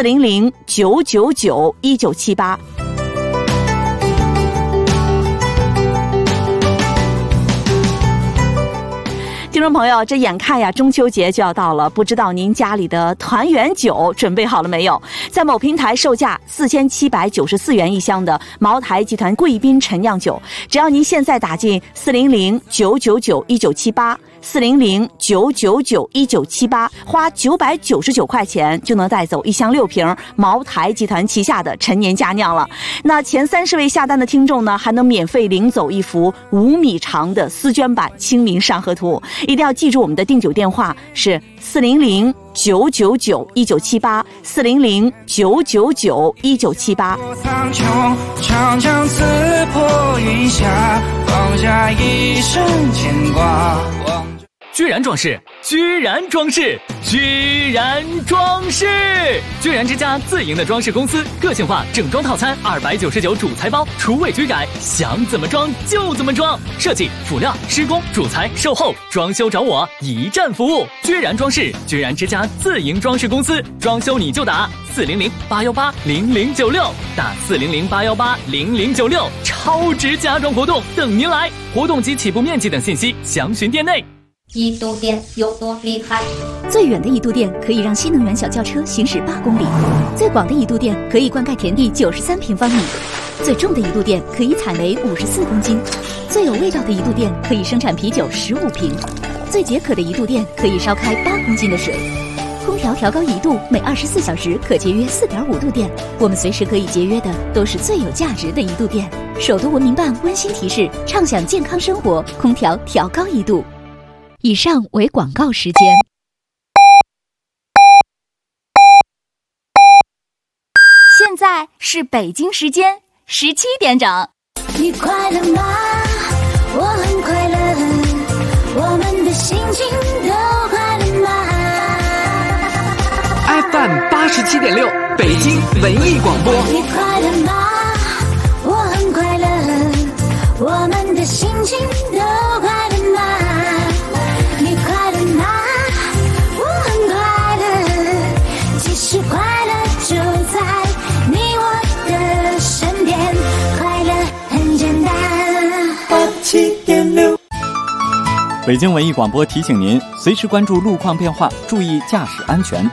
400-999-1978。听众朋友，这眼看呀中秋节就要到了，不知道您家里的团圆酒准备好了没有？在某平台售价4794元1箱的茅台集团贵宾陈酿酒，只要您现在打进400-999-1978 400-999-1978，花999块钱就能带走1箱6瓶茅台集团旗下的陈年佳酿了。那前30位下单的听众呢，还能免费领走一幅5米长的丝绢版《清明上河图》。一定要记住我们的订酒电话是400-999-1978 400-999-1978。 苍穹长江刺破云霞，放下一生牵挂。 居然装饰，居然装饰，居然装饰！居然之家自营的装饰公司，个性化整装套餐299主材包，厨卫居然，想怎么装就怎么装，设计、辅料、施工、主材、售后、装修找我，一站服务。居然装饰，居然之家自营装饰公司，装修你就打400-818-0096，打400-818-0096，超值家装活动等您来，活动及起步面积等信息详询店内。 一度电有多厉害？ 最远的一度电可以让新能源小轿车行驶8公里，最广的一度电可以灌溉田地93平方米，最重的一度电可以采煤54公斤，最有味道的一度电可以生产啤酒15瓶，最解渴的一度电可以烧开8公斤的水。空调调高1度，每24小时可节约4.5度电。我们随时可以节约的都是最有价值的一度电。首都文明办温馨提示：畅享健康生活，空调调高1度。以上为广告时间。 现在是北京时间17点整。 你快乐吗？我很快乐，我们的心情都快乐吗 ？FM 87.6，北京文艺广播。 你快乐吗？我很快乐，我们的心情都快乐吗？你快乐吗？我很快乐，其实快乐就在你我的身边，快乐很简单。87.6， 北京文艺广播提醒您，随时关注路况变化，注意驾驶安全。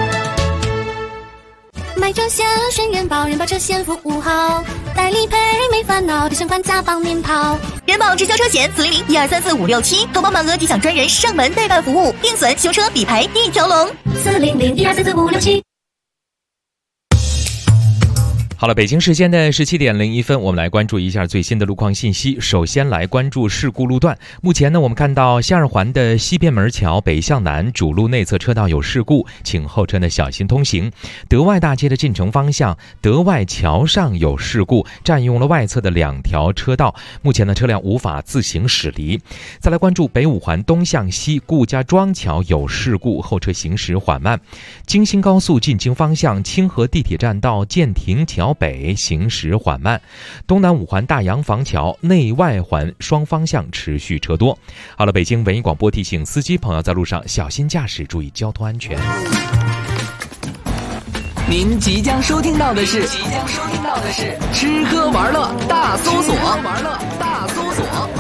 买车险选人保，人保车险服务好，代理赔没烦恼，提升款加帮您跑。 人保直销车险400-1234567，投保满额即享专人上门代办服务，定损、修车、理赔一条龙。 400-1234567。 好了，北京时间的17点01分，我们来关注一下最新的路况信息。首先来关注事故路段。目前呢，我们看到西二环的西边门桥北向南主路内侧车道有事故，请后车呢小心通行。德外大街的进城方向德外桥上有事故，占用了外侧的2条车道，目前呢车辆无法自行驶离。再来关注北五环东向西顾家庄桥有事故，后车行驶缓慢。京新高速进京方向清河地铁站到建亭桥北行驶缓慢，东南五环大洋房桥内外环双方向持续车多。好了，北京文艺广播提醒司机朋友在路上小心驾驶，注意交通安全。 您即将收听到的是吃喝玩乐大搜索。